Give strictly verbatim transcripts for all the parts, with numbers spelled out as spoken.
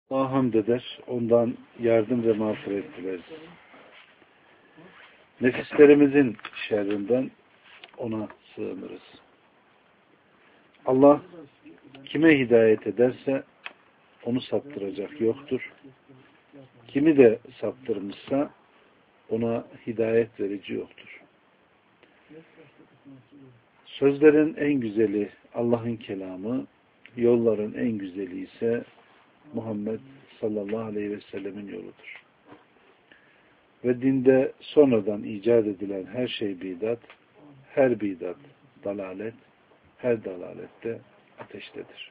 Allah'a hamd eder, ondan yardım ve mağfiret dileriz. Nefislerimizin şerrinden ona sığınırız. Allah kime hidayet ederse onu saptıracak yoktur. Kimi de saptırmışsa ona hidayet verici yoktur. Sözlerin en güzeli Allah'ın kelamı, yolların en güzeli ise Muhammed sallallahu aleyhi ve sellemin yoludur. Ve dinde sonradan icat edilen her şey bidat, her bidat dalalet, her dalalette ateştedir.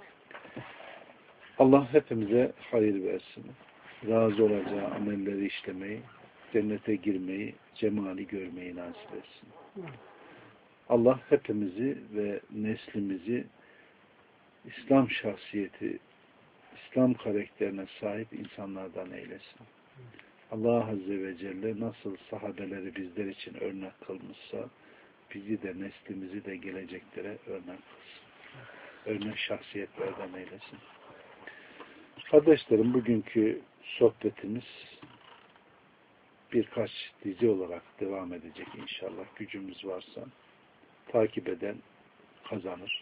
Allah hepimize hayır versin. Razı olacağı amelleri işlemeyi, cennete girmeyi, cemali görmeyi nasip etsin. Allah hepimizi ve neslimizi İslam şahsiyeti, İslam karakterine sahip insanlardan eylesin. Allah Azze ve Celle nasıl sahabeleri bizler için örnek kılmışsa bizi de neslimizi de geleceklere örnek kılsın. Örnek şahsiyetlerden eylesin. Kardeşlerim, bugünkü sohbetimiz birkaç dizi olarak devam edecek inşallah. Gücümüz varsa takip eden kazanır.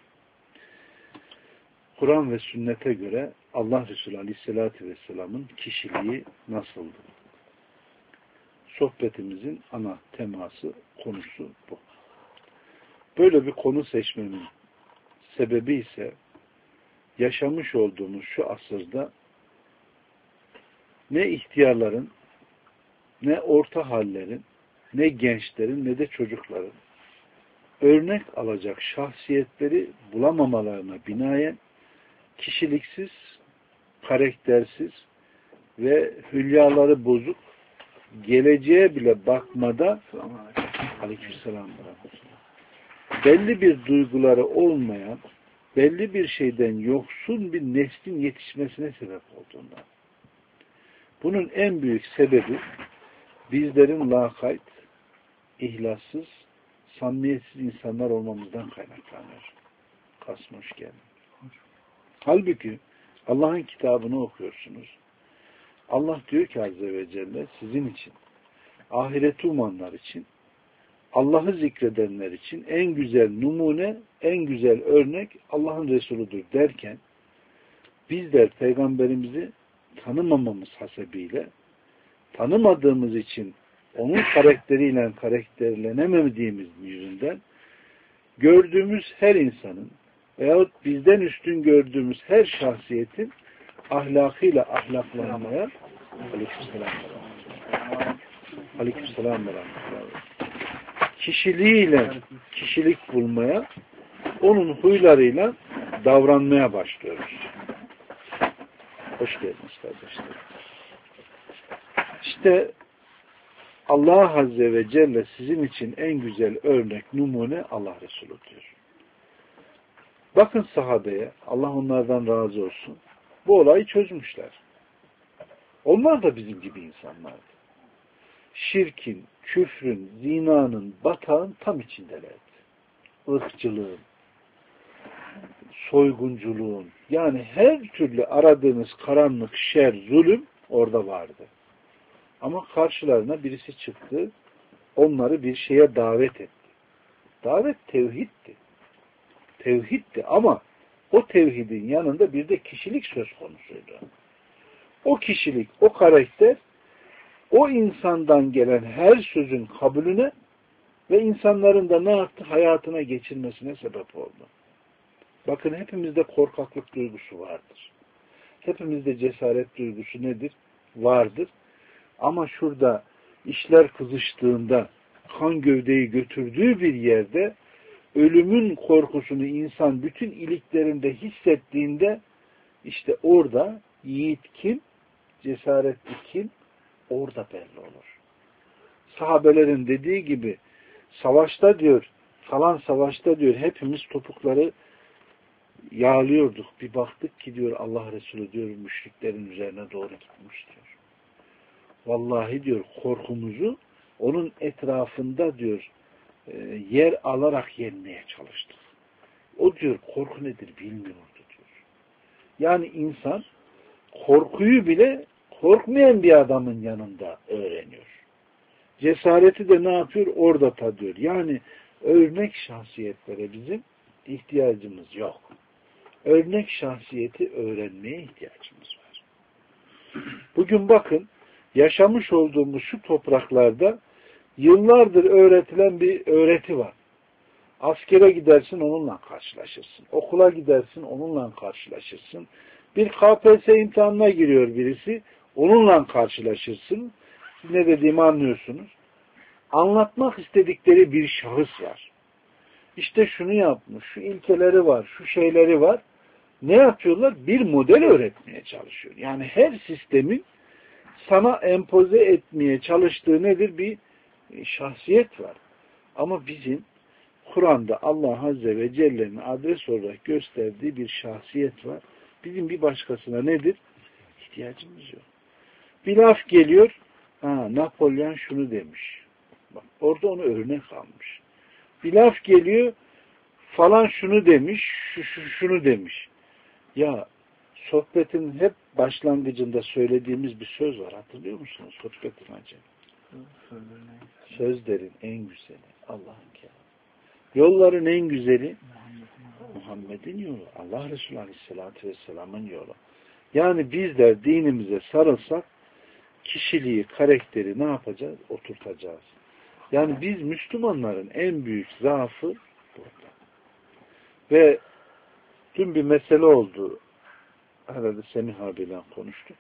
Kur'an ve sünnete göre Allah Resulü Aleyhisselatü Vesselam'ın kişiliği nasıldı? Sohbetimizin ana teması, konusu bu. Böyle bir konu seçmemin sebebi ise yaşamış olduğumuz şu asırda ne ihtiyarların, ne orta hallerin, ne gençlerin, ne de çocukların örnek alacak şahsiyetleri bulamamalarına binaen kişiliksiz, karaktersiz ve hülyaları bozuk, geleceğe bile bakmada aleykümselam belli bir duyguları olmayan, belli bir şeyden yoksun bir neslin yetişmesine sebep olduğundan. Bunun en büyük sebebi bizlerin lakayt, ihlassız, samimiyetsiz insanlar olmamızdan kaynaklanıyor. Kasım hoş geldin. Halbuki Allah'ın kitabını okuyorsunuz. Allah diyor ki Azze ve Celle sizin için, ahireti umanlar için, Allah'ı zikredenler için en güzel numune, en güzel örnek Allah'ın Resuludur derken bizler Peygamberimizi tanımamamız hasebiyle, tanımadığımız için onun karakteriyle karakterlenemediğimiz yüzünden gördüğümüz her insanın veyahut bizden üstün gördüğümüz her şahsiyetin ahlakıyla ahlaklanmaya aleykümselam aleykümselam kişiliğiyle kişilik bulmaya, onun huylarıyla davranmaya başlıyoruz. Hoş geldiniz kardeşler. İşte Allah Azze ve Celle sizin için en güzel örnek, numune Allah Resulü diyor. Bakın sahabeye, Allah onlardan razı olsun. Bu olayı çözmüşler. Onlar da bizim gibi insanlardı. Şirkin, küfrün, zinanın, batağın tam içindelerdi. Irkçılığın, soygunculuğun, yani her türlü aradığınız karanlık, şer, zulüm orada vardı. Ama karşılarına birisi çıktı, onları bir şeye davet etti. Davet tevhiddi. Tevhiddi ama o tevhidin yanında bir de kişilik söz konusuydu. O kişilik, o karakter, o insandan gelen her sözün kabulüne ve insanların da ne yaptı? Hayatına geçirmesine sebep oldu. Bakın hepimizde korkaklık duygusu vardır. Hepimizde cesaret duygusu nedir? Vardır. Ama şurada işler kızıştığında, kan gövdeyi götürdüğü bir yerde ölümün korkusunu insan bütün iliklerinde hissettiğinde işte orada yiğit kim, cesaretli kim, orada belli olur. Sahabelerin dediği gibi savaşta diyor, falan savaşta diyor hepimiz topukları yağlıyorduk. Bir baktık ki diyor Allah Resulü diyor müşriklerin üzerine doğru gitmiş diyor. Vallahi diyor korkumuzu onun etrafında diyor yer alarak yenmeye çalıştık. O diyor korku nedir bilmiyordu diyor. Yani insan korkuyu bile korkmayan bir adamın yanında öğreniyor. Cesareti de ne yapıyor? Orada tadıyor. Yani örnek şahsiyetlere bizim ihtiyacımız yok. Örnek şahsiyeti öğrenmeye ihtiyacımız var. Bugün bakın, yaşamış olduğumuz şu topraklarda yıllardır öğretilen bir öğreti var. Askere gidersin, onunla karşılaşırsın. Okula gidersin, onunla karşılaşırsın. Bir K P S S imtihanına giriyor birisi, onunla karşılaşırsın. Siz ne dediğimi anlıyorsunuz. Anlatmak istedikleri bir şahıs var. İşte şunu yapmış, şu ilkeleri var, şu şeyleri var. Ne yapıyorlar? Bir model öğretmeye çalışıyor. Yani her sistemin sana empoze etmeye çalıştığı nedir? Bir şahsiyet var. Ama bizim Kur'an'da Allah Azze ve Celle'nin adres olarak gösterdiği bir şahsiyet var. Bizim bir başkasına nedir? İhtiyacımız yok. Bir laf geliyor, ha, Napolyon şunu demiş. Bak, orada onu örnek almış. Bir laf geliyor, falan şunu demiş, şu, şu, şunu demiş. Ya sohbetin hep başlangıcında söylediğimiz bir söz var. Hatırlıyor musunuz? Sohbetin hacı. Sözlerin en güzeli Allah'ın kelamı. Yolların en güzeli Muhammed'in yolu. Allah Resulü Aleyhisselatü Vesselam'ın yolu. Yani bizler dinimize sarılsak kişiliği, karakteri ne yapacağız? Oturtacağız. Yani biz Müslümanların en büyük zaafı burada. Ve dün bir mesele oldu. Herhalde Semih abiyle konuştuk.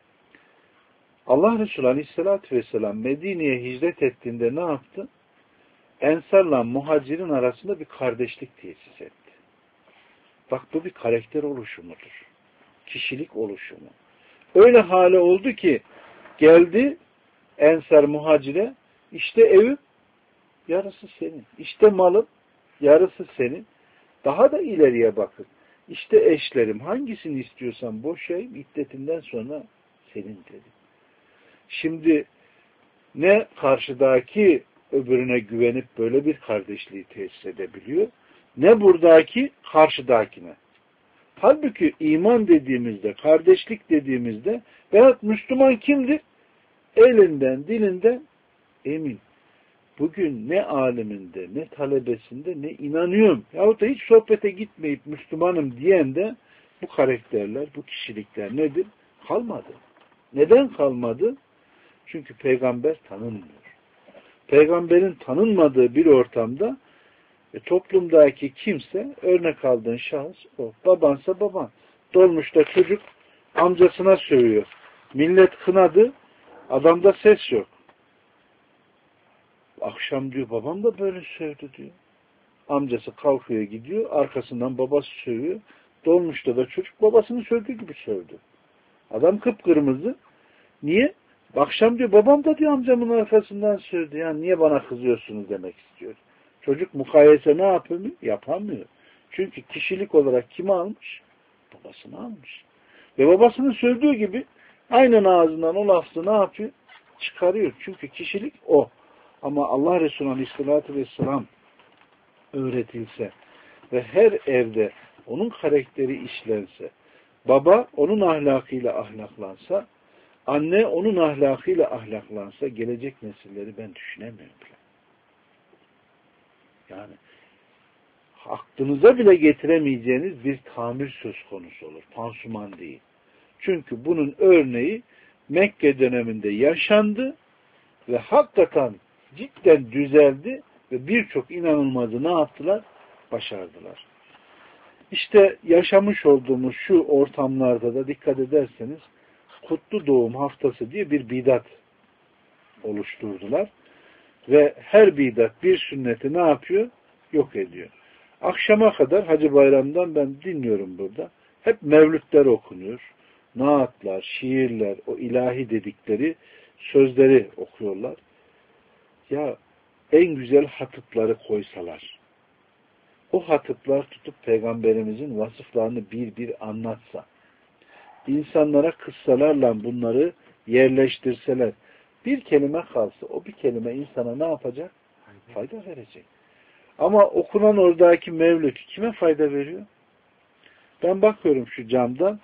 Allah Resulü Aleyhisselatü Vesselam Medine'ye hicret ettiğinde ne yaptı? Ensarla muhacirin arasında bir kardeşlik tesis etti. Bak, bu bir karakter oluşumudur. Kişilik oluşumu. Öyle hale oldu ki geldi Ensar muhacire, işte evim yarısı senin. İşte malım yarısı senin. Daha da ileriye bakın. İşte eşlerim, hangisini istiyorsan boşayayım, iddetinden sonra senin dedi. Şimdi ne karşıdaki öbürüne güvenip böyle bir kardeşliği tesis edebiliyor, ne buradaki karşıdakine. Halbuki iman dediğimizde, kardeşlik dediğimizde veyahut Müslüman kimdir? Elinden, dilinden emin. Bugün ne aliminde, ne talebesinde, ne inanıyorum yahut da hiç sohbete gitmeyip Müslümanım diyen de bu karakterler, bu kişilikler nedir? Kalmadı. Neden kalmadı? Çünkü peygamber tanınmıyor. Peygamberin tanınmadığı bir ortamda e, toplumdaki kimse, örnek aldığın şahıs o. Babansa baban. Dolmuşta çocuk amcasına sövüyor. Millet kınadı, adamda ses yok. Akşam diyor babam da böyle sövdü diyor. Amcası kalkıyor gidiyor, arkasından babası sövüyor. Dolmuşta da çocuk babasını sövdüğü gibi sövdü. Adam kıpkırmızı. Niye? Akşam diyor babam da diyor amcamın arkasından sövdü. Yani niye bana kızıyorsunuz demek istiyor. Çocuk mukayese ne yapamıyor? Yapamıyor. Çünkü kişilik olarak kimi almış? Babasını almış. Ve babasının sövdüğü gibi aynen ağzından o lafı ne yapıyor? Çıkarıyor. Çünkü kişilik o. Ama Allah Resulü Aleyhisselatü Vesselam öğretilse ve her evde onun karakteri işlense, baba onun ahlakıyla ahlaklansa, anne onun ahlakıyla ahlaklansa, gelecek nesilleri ben düşünemiyorum. Yani aklınıza bile getiremeyeceğiniz bir tamir söz konusu olur. Pansuman değil. Çünkü bunun örneği Mekke döneminde yaşandı ve hakikaten cidden düzeldi ve birçok inanılmazı ne yaptılar? Başardılar. İşte yaşamış olduğumuz şu ortamlarda da dikkat ederseniz Kutlu Doğum Haftası diye bir bidat oluşturdular. Ve her bidat bir sünneti ne yapıyor? Yok ediyor. Akşama kadar Hacı Bayram'dan ben dinliyorum burada. Hep mevlütler okunuyor. Naatlar, şiirler, o ilahi dedikleri sözleri okuyorlar. Ya en güzel hatıpları koysalar, o hatıplar tutup Peygamberimizin vasıflarını bir bir anlatsa, insanlara kıssalarla bunları yerleştirseler, bir kelime kalsa, o bir kelime insana ne yapacak? Fayda verecek. Ama okunan oradaki mevlüt kime fayda veriyor? Ben bakıyorum şu camdan,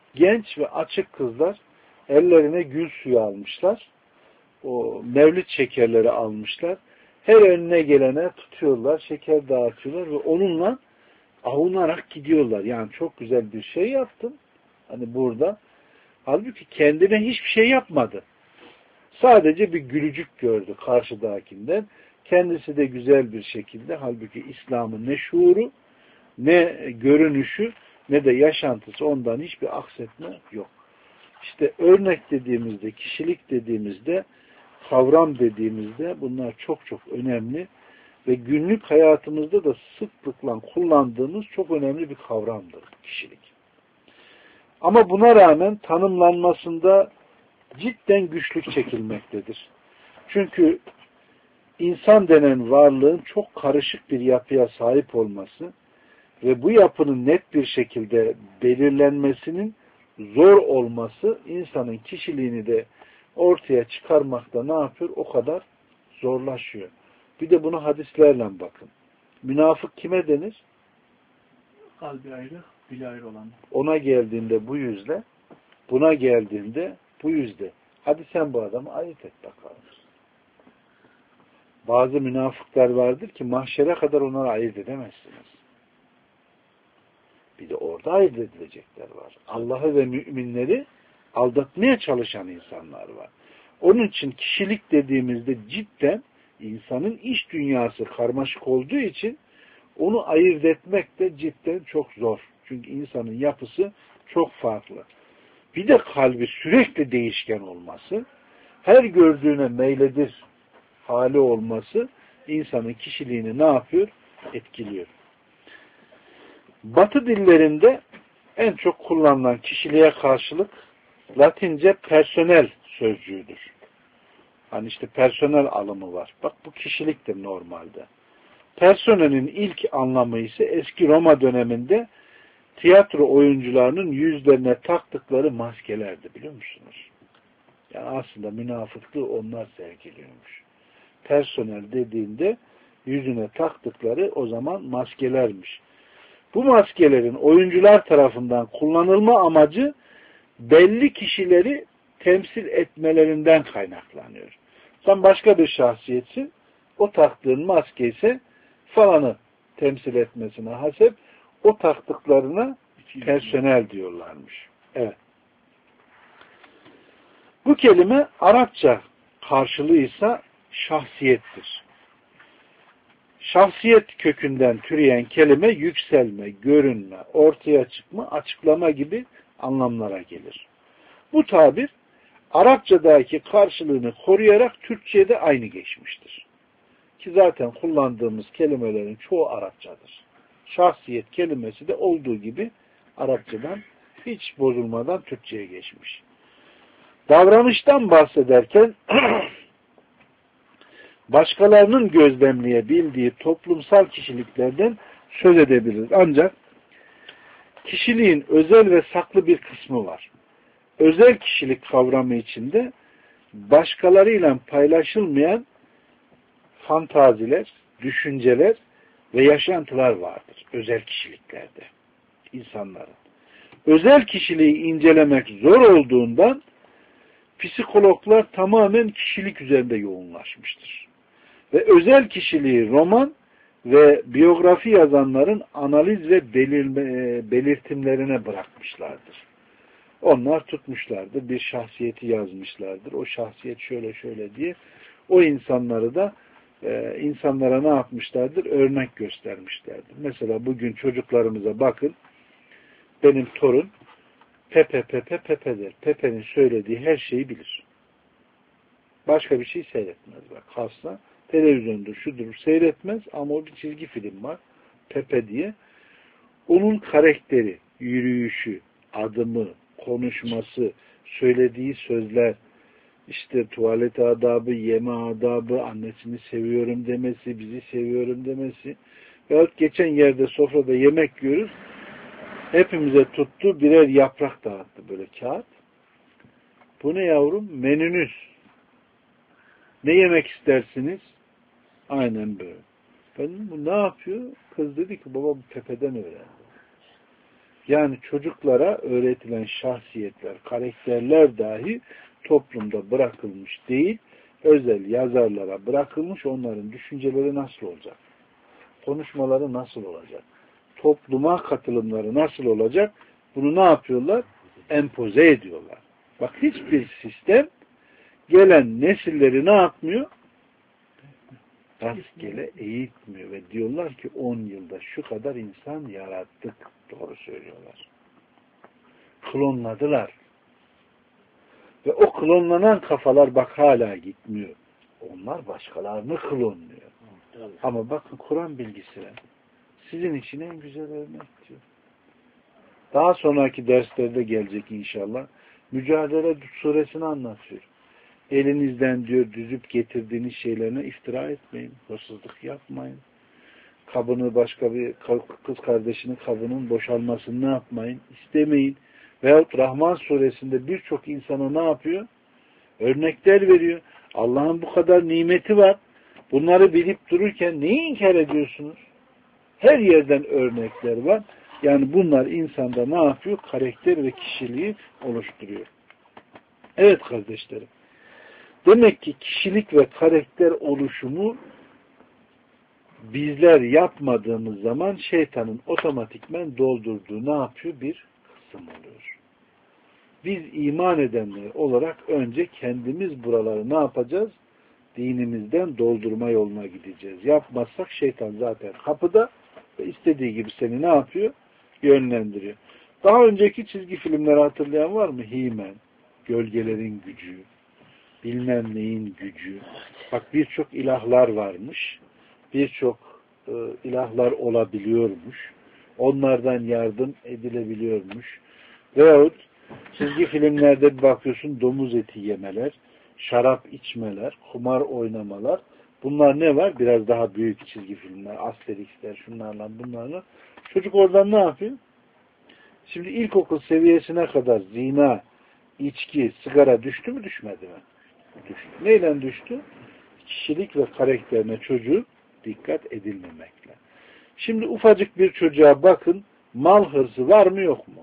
genç ve açık kızlar ellerine gül suyu almışlar. O mevlid şekerleri almışlar. Her önüne gelene tutuyorlar, şeker dağıtıyorlar ve onunla avunarak gidiyorlar. Yani çok güzel bir şey yaptın. Hani burada. Halbuki kendine hiçbir şey yapmadı. Sadece bir gülücük gördü karşıdakinden. Kendisi de güzel bir şekilde, halbuki İslam'ın ne şuuru, ne görünüşü, ne de yaşantısı, ondan hiçbir aksetme yok. İşte örnek dediğimizde, kişilik dediğimizde, kavram dediğimizde bunlar çok çok önemli ve günlük hayatımızda da sıklıkla kullandığımız çok önemli bir kavramdır kişilik. Ama buna rağmen tanımlanmasında cidden güçlük çekilmektedir. Çünkü insan denen varlığın çok karışık bir yapıya sahip olması ve bu yapının net bir şekilde belirlenmesinin zor olması insanın kişiliğini de ortaya çıkarmakta ne yapıyor? O kadar zorlaşıyor. Bir de bunu hadislerle bakın. Münafık kime denir? Kalbi ayrı, dili ayrı olan. Ona geldiğinde bu yüzle, buna geldiğinde bu yüzde. Hadi sen bu adamı ayırt et bakalım. Bazı münafıklar vardır ki mahşere kadar onları ayırt edemezsiniz. Bir de orada ayırt edilecekler var. Allah'ı ve müminleri aldatmaya çalışan insanlar var. Onun için kişilik dediğimizde cidden insanın iç dünyası karmaşık olduğu için onu ayırt etmek de cidden çok zor. Çünkü insanın yapısı çok farklı. Bir de kalbi sürekli değişken olması, her gördüğüne meyledir hali olması insanın kişiliğini ne yapıyor? Etkiliyor. Batı dillerinde en çok kullanılan kişiliğe karşılık Latince personel sözcüğüdür. Hani işte personel alımı var. Bak bu kişiliktir normalde. Personelin ilk anlamı ise eski Roma döneminde tiyatro oyuncularının yüzlerine taktıkları maskelerdi, biliyor musunuz? Yani aslında münafıklığı onlar sergiliyormuş. Personel dediğinde yüzüne taktıkları o zaman maskelermiş. Bu maskelerin oyuncular tarafından kullanılma amacı belli kişileri temsil etmelerinden kaynaklanıyor. Sen başka bir şahsiyetsin, o taktığın maske ise falanı temsil etmesine hasep o taktıklarına personel diyorlarmış. Evet. Bu kelime Arapça karşılığı ise şahsiyettir. Şahsiyet kökünden türeyen kelime yükselme, görünme, ortaya çıkma, açıklama gibi anlamlara gelir. Bu tabir Arapçadaki karşılığını koruyarak Türkçe'ye de aynı geçmiştir. Ki zaten kullandığımız kelimelerin çoğu Arapçadır. Şahsiyet kelimesi de olduğu gibi Arapçadan hiç bozulmadan Türkçe'ye geçmiş. Davranıştan bahsederken başkalarının gözlemleyebildiği toplumsal kişiliklerden söz edebiliriz. Ancak kişiliğin özel ve saklı bir kısmı var. Özel kişilik kavramı içinde başkalarıyla paylaşılmayan fantaziler, düşünceler ve yaşantılar vardır. Özel kişiliklerde insanların. Özel kişiliği incelemek zor olduğundan psikologlar tamamen kişilik üzerinde yoğunlaşmıştır. Ve özel kişiliği roman ve biyografi yazanların analiz ve belirme, belirtimlerine bırakmışlardır. Onlar tutmuşlardır, bir şahsiyeti yazmışlardır. O şahsiyet şöyle şöyle diye o insanları da e, insanlara ne yapmışlardır? Örnek göstermişlerdir. Mesela bugün çocuklarımıza bakın, benim torun Pepe Pepe Pepe der. Pepe'nin söylediği her şeyi bilir. Başka bir şey seyretmez. Bak hasta televizyondur, şudur seyretmez ama o bir çizgi film var. Pepe diye. Onun karakteri, yürüyüşü, adımı, konuşması, söylediği sözler, işte tuvalet adabı, yeme adabı, annesini seviyorum demesi, bizi seviyorum demesi. Veyahut geçen yerde sofrada yemek yiyoruz. Hepimize tuttu, birer yaprak dağıttı böyle kağıt. Bu ne yavrum? Menünüz. Ne yemek istersiniz? Aynen böyle. Ben dedim, bu ne yapıyor? Kız dedi ki baba bu Pepe'den öğrendi. Yani çocuklara öğretilen şahsiyetler, karakterler dahi toplumda bırakılmış değil, özel yazarlara bırakılmış. Onların düşünceleri nasıl olacak? Konuşmaları nasıl olacak? Topluma katılımları nasıl olacak? Bunu ne yapıyorlar? Empoze ediyorlar. Bak, hiçbir sistem gelen nesilleri ne yapmıyor? Rastgele eğitmiyor ve diyorlar ki on yılda şu kadar insan yarattık. Doğru söylüyorlar. Klonladılar. Ve o klonlanan kafalar bak hala gitmiyor. Onlar başkalarını klonluyor. Ama bakın Kur'an bilgisine sizin için en güzel örnek diyor. Daha sonraki derslerde gelecek inşallah. Mücadele suresini anlatıyor. Elinizden diyor düzüp getirdiğiniz şeylerine iftira etmeyin. Hırsızlık yapmayın. Kabını başka bir kız kardeşinin kabının boşalmasını ne yapmayın? İstemeyin. Veyahut Rahman suresinde birçok insana ne yapıyor? Örnekler veriyor. Allah'ın bu kadar nimeti var. Bunları bilip dururken neyi inkar ediyorsunuz? Her yerden örnekler var. Yani bunlar insanda ne yapıyor? Karakter ve kişiliği oluşturuyor. Evet kardeşlerim. Demek ki kişilik ve karakter oluşumu bizler yapmadığımız zaman şeytanın otomatikmen doldurduğu ne yapıyor? Bir kısım oluyor. Biz iman edenler olarak önce kendimiz buraları ne yapacağız? Dinimizden doldurma yoluna gideceğiz. Yapmazsak şeytan zaten kapıda ve istediği gibi seni ne yapıyor? Yönlendiriyor. Daha önceki çizgi filmleri hatırlayan var mı? He-Man, Gölgelerin Gücü, bilmem neyin gücü. Bak birçok ilahlar varmış. Birçok e, ilahlar olabiliyormuş. Onlardan yardım edilebiliyormuş. Veyahut çizgi filmlerde bir bakıyorsun domuz eti yemeler, şarap içmeler, kumar oynamalar. Bunlar ne var? Biraz daha büyük çizgi filmler, Asterix'ler, şunlarla bunlarla. Çocuk oradan ne yapıyor? Şimdi ilkokul seviyesine kadar zina, içki, sigara düştü mü düşmedi mi? Düştü. Neyle düştü? Kişilik ve karakterine çocuğu dikkat edilmemekle. Şimdi ufacık bir çocuğa bakın, mal hırsı var mı yok mu?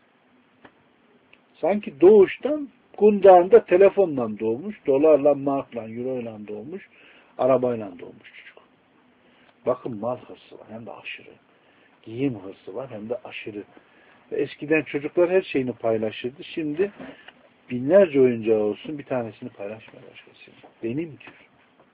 Sanki doğuştan kundağında telefonla doğmuş, dolarla, markla, euroyla doğmuş, arabayla doğmuş çocuk. Bakın mal hırsı var hem de aşırı. Giyim hırsı var hem de aşırı. Ve eskiden çocuklar her şeyini paylaşırdı. Şimdi binlerce oyuncağı olsun bir tanesini paylaşmaya başkasıyla. Benim diyor.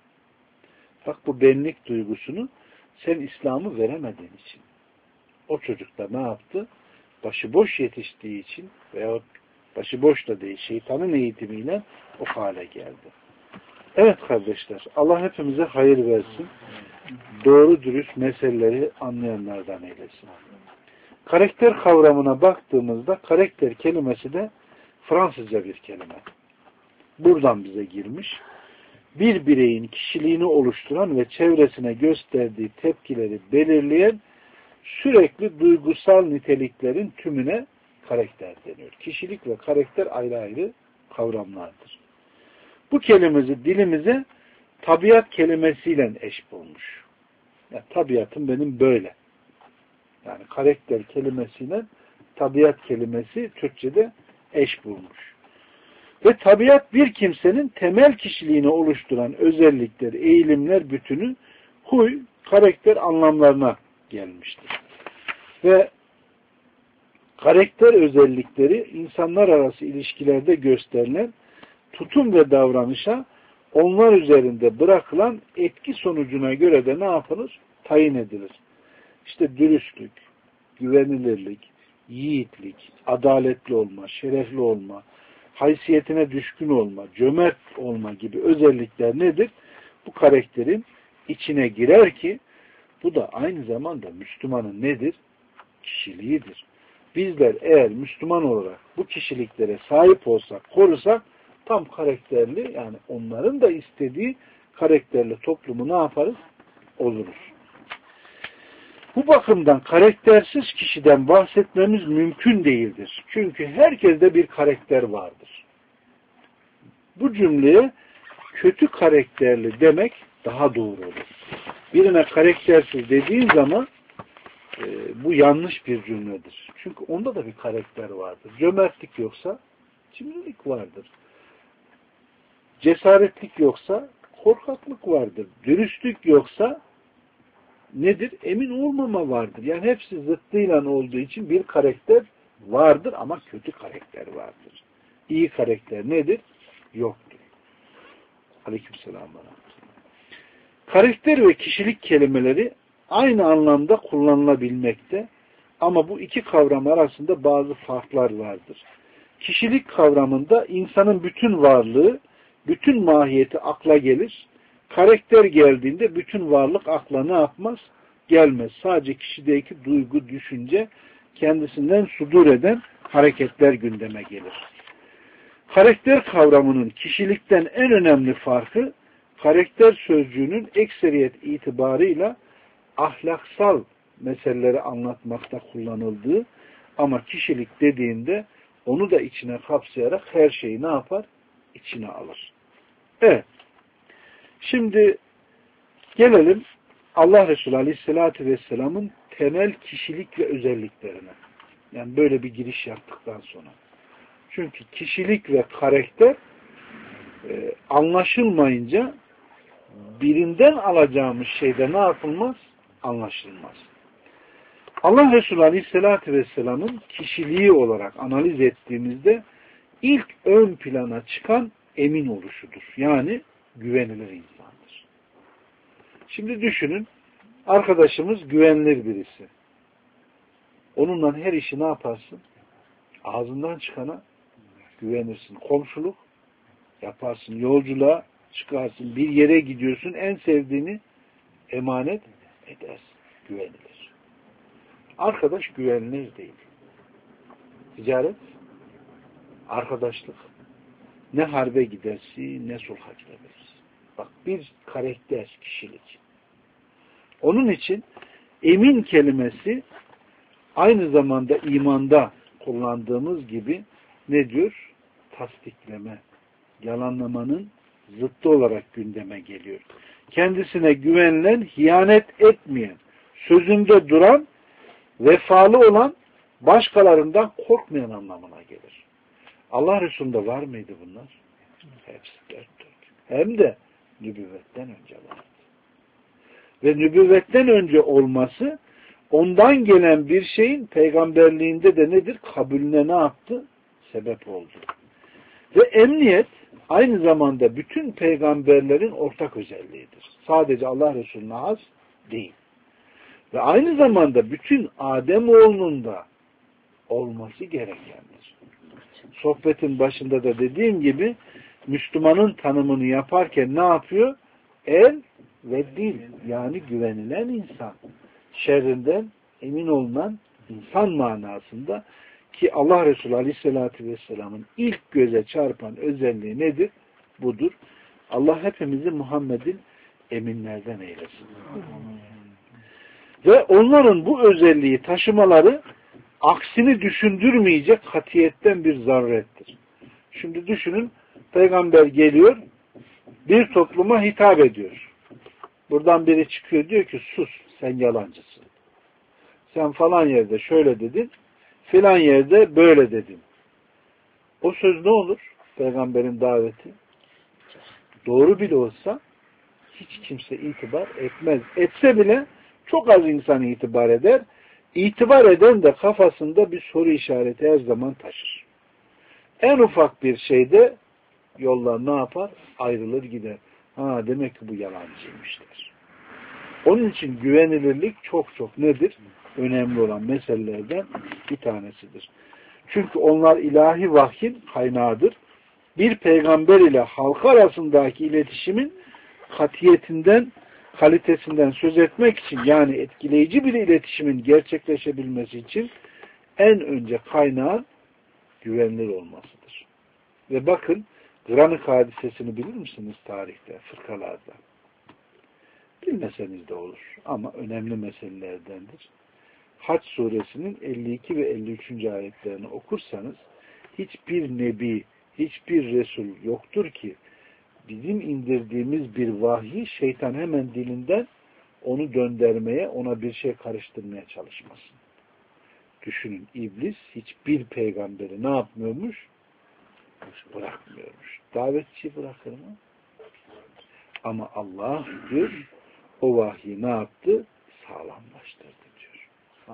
Bak bu benlik duygusunu sen İslam'ı veremediğin için. O çocuk da ne yaptı? Başıboş yetiştiği için veyahut başıboş da değil şeytanın eğitimiyle o hale geldi. Evet kardeşler, Allah hepimize hayır versin. Doğru dürüst meseleleri anlayanlardan eylesin. Karakter kavramına baktığımızda karakter kelimesi de Fransızca bir kelime. Buradan bize girmiş. Bir bireyin kişiliğini oluşturan ve çevresine gösterdiği tepkileri belirleyen sürekli duygusal niteliklerin tümüne karakter deniyor. Kişilik ve karakter ayrı ayrı kavramlardır. Bu kelimemizi dilimize tabiat kelimesiyle eş bulmuş. Yani tabiatım benim böyle. Yani karakter kelimesiyle tabiat kelimesi Türkçe'de eş bulmuş. Ve tabiat bir kimsenin temel kişiliğini oluşturan özellikler, eğilimler bütünü huy, karakter anlamlarına gelmiştir. Ve karakter özellikleri insanlar arası ilişkilerde gösterilen tutum ve davranışa onlar üzerinde bırakılan etki sonucuna göre de ne yapılır? Tayin edilir. İşte dürüstlük, güvenilirlik, yiğitlik, adaletli olma, şerefli olma, haysiyetine düşkün olma, cömert olma gibi özellikler nedir? Bu karakterin içine girer ki bu da aynı zamanda Müslümanın nedir? Kişiliğidir. Bizler eğer Müslüman olarak bu kişiliklere sahip olsak, korusak tam karakterli yani onların da istediği karakterli toplumu ne yaparız? Oluruz. Bu bakımdan karaktersiz kişiden bahsetmemiz mümkün değildir. Çünkü herkeste bir karakter vardır. Bu cümleye kötü karakterli demek daha doğru olur. Birine karaktersiz dediğin zaman e, bu yanlış bir cümledir. Çünkü onda da bir karakter vardır. Cömertlik yoksa cimrilik vardır. Cesaretlik yoksa korkaklık vardır. Dürüstlük yoksa nedir? Emin olmama vardır. Yani hepsi zıttıyla olduğu için bir karakter vardır ama kötü karakter vardır. İyi karakter nedir? Yoktur. Aleykümselam. Karakter ve kişilik kelimeleri aynı anlamda kullanılabilmekte ama bu iki kavram arasında bazı farklar vardır. Kişilik kavramında insanın bütün varlığı, bütün mahiyeti akla gelir. Karakter geldiğinde bütün varlık akla ne yapmaz? Gelmez. Sadece kişideki duygu, düşünce, kendisinden sudur eden hareketler gündeme gelir. Karakter kavramının kişilikten en önemli farkı, karakter sözcüğünün ekseriyet itibarıyla ahlaksal meseleleri anlatmakta kullanıldığı ama kişilik dediğinde onu da içine kapsayarak her şeyi ne yapar? İçine alır. Evet. Şimdi gelelim Allah Resulü Aleyhisselatü Vesselam'ın temel kişilik ve özelliklerine. Yani böyle bir giriş yaptıktan sonra. Çünkü kişilik ve karakter e, anlaşılmayınca birinden alacağımız şeyde ne yapılmaz? Anlaşılmaz. Allah Resulü Aleyhisselatü Vesselam'ın kişiliği olarak analiz ettiğimizde ilk ön plana çıkan emin oluşudur. Yani güvenilir insandır. Şimdi düşünün, arkadaşımız güvenilir birisi. Onunla her işi ne yaparsın? Ağzından çıkana güvenirsin. Komşuluk yaparsın. Yolculuğa çıkarsın. Bir yere gidiyorsun. En sevdiğini emanet edersin. Güvenilir. Arkadaş güvenilir değil. Ticaret, arkadaşlık. Ne harbe gidersin, ne sulha gidebilirsin. Bak bir karakter, kişilik. Onun için emin kelimesi aynı zamanda imanda kullandığımız gibi ne diyor? Tasdikleme, yalanlamanın zıttı olarak gündeme geliyor. Kendisine güvenilen, hiyanet etmeyen, sözünde duran, vefalı olan, başkalarından korkmayan anlamına gelir. Allah Resulü'nde var mıydı bunlar? Hepsi dört dört. Hem de nübüvvetten önce vardı. Ve nübüvvetten önce olması ondan gelen bir şeyin peygamberliğinde de nedir? Kabulüne ne yaptı? Sebep oldu. Ve emniyet aynı zamanda bütün peygamberlerin ortak özelliğidir. Sadece Allah Resulü'ne has değil. Ve aynı zamanda bütün Ademoğlunun da olması gerekendir. Sohbetin başında da dediğim gibi Müslümanın tanımını yaparken ne yapıyor? El ve dil, yani güvenilen insan. Şerrinden emin olunan insan manasında, ki Allah Resulü Aleyhisselatü Vesselam'ın ilk göze çarpan özelliği nedir? Budur. Allah hepimizi Muhammed'in eminlerden eylesin. Ve onların bu özelliği taşımaları aksini düşündürmeyecek katiyetten bir zarurettir. Şimdi düşünün, peygamber geliyor, bir topluma hitap ediyor. Buradan biri çıkıyor, diyor ki sus, sen yalancısın. Sen falan yerde şöyle dedin, filan yerde böyle dedin. O söz ne olur? Peygamberin daveti. Doğru bile olsa hiç kimse itibar etmez. Etse bile çok az insan itibar eder. İtibar eden de kafasında bir soru işareti her zaman taşır. En ufak bir şeyde yollar ne yapar? Ayrılır gider. Ha, demek ki bu yalancıymış der. Onun için güvenilirlik çok çok nedir? Önemli olan meselelerden bir tanesidir. Çünkü onlar ilahi vahyin kaynağıdır. Bir peygamber ile halk arasındaki iletişimin katiyetinden, kalitesinden söz etmek için, yani etkileyici bir iletişimin gerçekleşebilmesi için en önce kaynağın güvenilir olmasıdır. Ve bakın, Granık hadisesini bilir misiniz tarihte, fırkalarda? Bilmeseniz de olur ama önemli meselelerdendir. Hac suresinin elli iki ve elli üçüncü ayetlerini okursanız hiçbir nebi, hiçbir resul yoktur ki bizim indirdiğimiz bir vahyi şeytan hemen dilinden onu döndürmeye, ona bir şey karıştırmaya çalışmasın. Düşünün, iblis hiçbir peygamberi ne yapmıyormuş? Bırakmıyormuş. Davetçi bırakır mı? Ama Allah diyor, o vahyi ne yaptı? Sağlamlaştırdı diyor.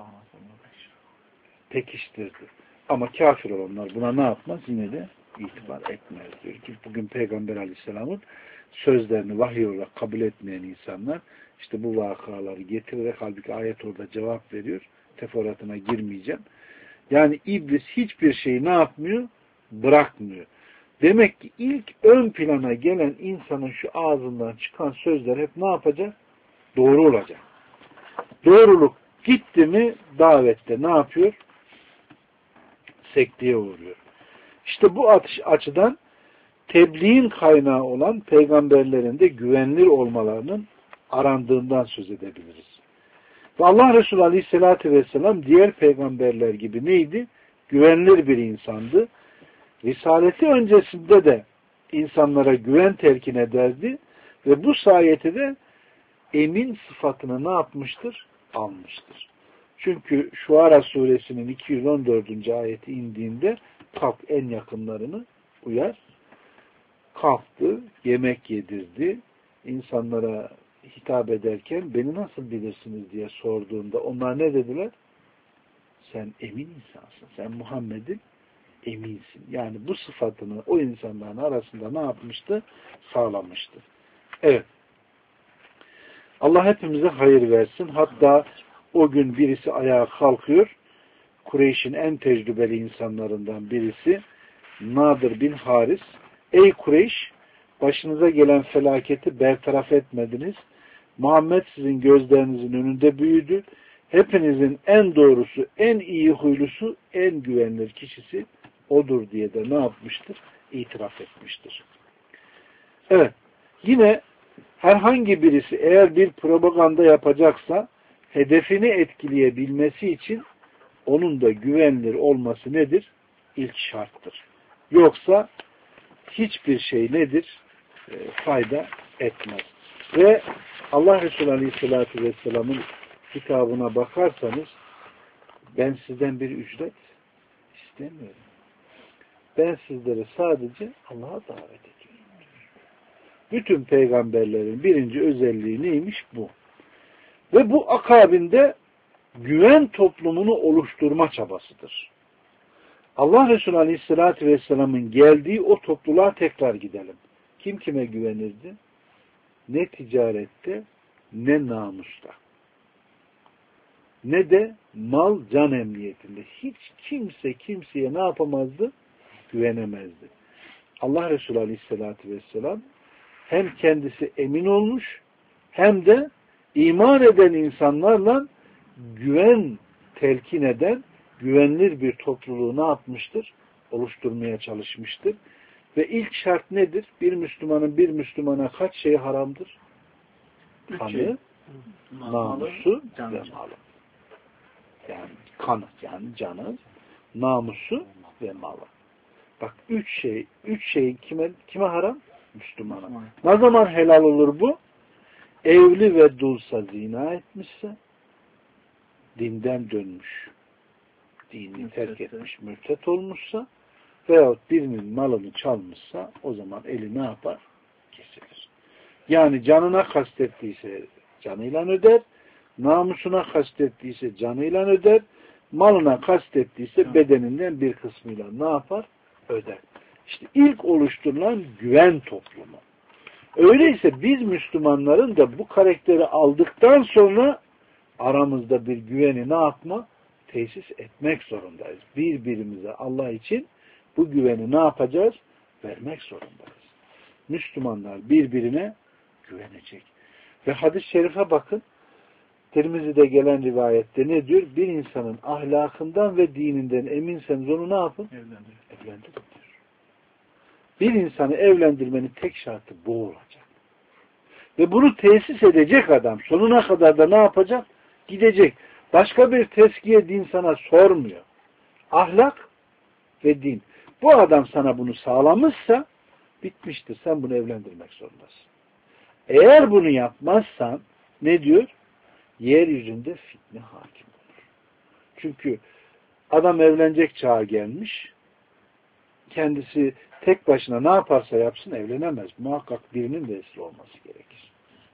Pekiştirdi. Ama kafir olanlar buna ne yapmaz? Yine de itibar etmez diyor. Ki bugün Peygamber Aleyhisselam'ın sözlerini vahiy olarak kabul etmeyen insanlar işte bu vakaları getirerek, halbuki ayet orada cevap veriyor. Teferruatına girmeyeceğim. Yani iblis hiçbir şeyi ne yapmıyor? Bırakmıyor. Demek ki ilk ön plana gelen insanın şu ağzından çıkan sözler hep ne yapacak? Doğru olacak. Doğruluk gitti mi davette ne yapıyor? Sekteye uğruyor. İşte bu açıdan tebliğin kaynağı olan peygamberlerin de güvenilir olmalarının arandığından söz edebiliriz. Ve Allah Resulü Aleyhisselatü Vesselam diğer peygamberler gibi neydi? Güvenilir bir insandı. Risaleti öncesinde de insanlara güven telkin ederdi ve bu sayede de emin sıfatını ne yapmıştır? Almıştır. Çünkü Şuara suresinin iki yüz on dördüncü ayeti indiğinde kalk en yakınlarını uyar. Kalktı, yemek yedirdi. İnsanlara hitap ederken beni nasıl bilirsiniz diye sorduğunda onlar ne dediler? Sen emin insansın. Sen Muhammed'in eminsin. Yani bu sıfatını o insanların arasında ne yapmıştı? Sağlamıştı. Evet. Allah hepimize hayır versin. Hatta o gün birisi ayağa kalkıyor. Kureyş'in en tecrübeli insanlarından birisi Nadir bin Haris. Ey Kureyş! Başınıza gelen felaketi bertaraf etmediniz. Muhammed sizin gözlerinizin önünde büyüdü. Hepinizin en doğrusu, en iyi huylusu, en güvenilir kişisi odur diye de ne yapmıştır? İtiraf etmiştir. Evet. Yine herhangi birisi eğer bir propaganda yapacaksa hedefini etkileyebilmesi için onun da güvenilir olması nedir? İlk şarttır. Yoksa hiçbir şey nedir? E, fayda etmez. Ve Allah Resulü Aleyhisselatü Vesselam'ın kitabına bakarsanız ben sizden bir ücret istemiyorum. Ben sizlere sadece Allah'a davet ediyorum. Bütün peygamberlerin birinci özelliği neymiş? Bu. Ve bu akabinde güven toplumunu oluşturma çabasıdır. Allah Resulü Aleyhisselatü Vesselam'ın geldiği o topluluğa tekrar gidelim. Kim kime güvenirdi? Ne ticarette, ne namusta. Ne de mal can emniyetinde. Hiç kimse kimseye ne yapamazdı? Güvenemezdi. Allah Resulü Aleyhisselatü Vesselam hem kendisi emin olmuş hem de iman eden insanlarla güven telkin eden güvenilir bir topluluğu ne yapmıştır? Oluşturmaya çalışmıştır. Ve ilk şart nedir? Bir Müslümanın bir Müslümana kaç şey haramdır? Kanı, şey. namusu malı, ve malı. Yani kanı, yani canı, namusu ve malı. Bak üç şey, üç şey kime kime haram? Müslümana. Müslüman. Ne zaman helal olur bu? Evli ve dulsa zina etmişse, dinden dönmüş, dinini terk etmiş, mürtet olmuşsa veyahut birinin malını çalmışsa o zaman eli ne yapar? Kesilir. Yani canına kastettiyse canıyla öder, namusuna kastettiyse canıyla öder, malına kastettiyse bedeninden bir kısmıyla ne yapar? Öder. İşte ilk oluşturulan güven toplumu. Öyleyse biz Müslümanların da bu karakteri aldıktan sonra aramızda bir güveni ne yapma? Tesis etmek zorundayız. Birbirimize Allah için bu güveni ne yapacağız? Vermek zorundayız. Müslümanlar birbirine güvenecek. Ve hadis-i şerife bakın. Tirmizi'de gelen rivayette ne diyor? Bir insanın ahlakından ve dininden eminseniz onu ne yapın? Evlendirin. Evlendirin diyor. Bir insanı evlendirmenin tek şartı bu olacak. Ve bunu tesis edecek adam sonuna kadar da ne yapacak? Gidecek. Başka bir teskiye din sana sormuyor. Ahlak ve din. Bu adam sana bunu sağlamışsa bitmiştir. Sen bunu evlendirmek zorundasın. Eğer bunu yapmazsan ne diyor? yeryüzünde fitne hakim olur. Çünkü adam evlenecek çağa gelmiş, kendisi tek başına ne yaparsa yapsın evlenemez. Muhakkak birinin vesile olması gerekir.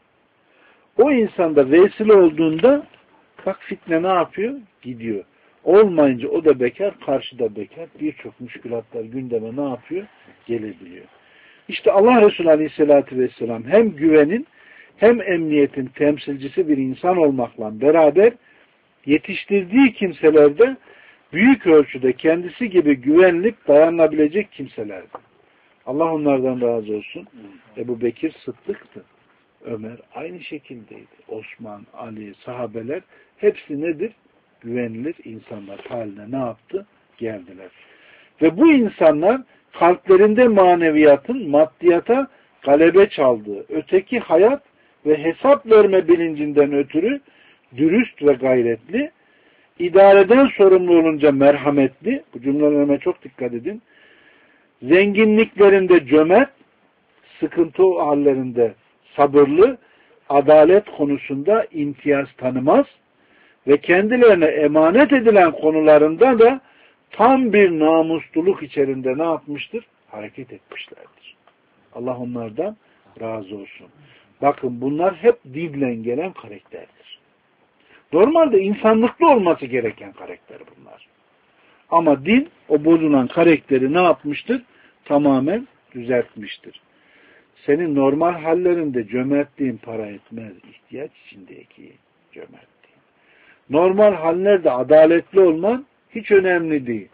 O insanda vesile olduğunda bak fitne ne yapıyor? Gidiyor. Olmayınca o da bekar, karşıda bekar. Birçok müşkülatlar gündeme ne yapıyor? Gelebiliyor. İşte Allah Resulü Aleyhisselatü Vesselam hem güvenin hem emniyetin temsilcisi bir insan olmakla beraber yetiştirdiği kimselerde büyük ölçüde kendisi gibi güvenlik dayanılabilecek kimselerdi. Allah onlardan razı olsun. Ebu Bekir Sıddık'tı. Ömer aynı şekildeydi. Osman, Ali, sahabeler hepsi nedir? Güvenilir insanlar haline ne yaptı? Geldiler. Ve bu insanlar kalplerinde maneviyatın maddiyata galebe çaldığı, öteki hayat ve hesap verme bilincinden ötürü dürüst ve gayretli, idareden sorumlu olunca merhametli, bu cümlelerime çok dikkat edin, zenginliklerinde cömert, sıkıntı hallerinde sabırlı, adalet konusunda imtiyaz tanımaz ve kendilerine emanet edilen konularında da tam bir namusluluk içerisinde ne yapmıştır? Hareket etmişlerdir. Allah onlardan razı olsun. Bakın bunlar hep dinle gelen karakterdir. Normalde insanlıklı olması gereken karakter bunlar. Ama din o bozulan karakteri ne yapmıştır? Tamamen düzeltmiştir. Senin normal hallerinde cömertliğin para etmez. İhtiyaç içindeki cömertliğin. Normal hallerde adaletli olman hiç önemli değil.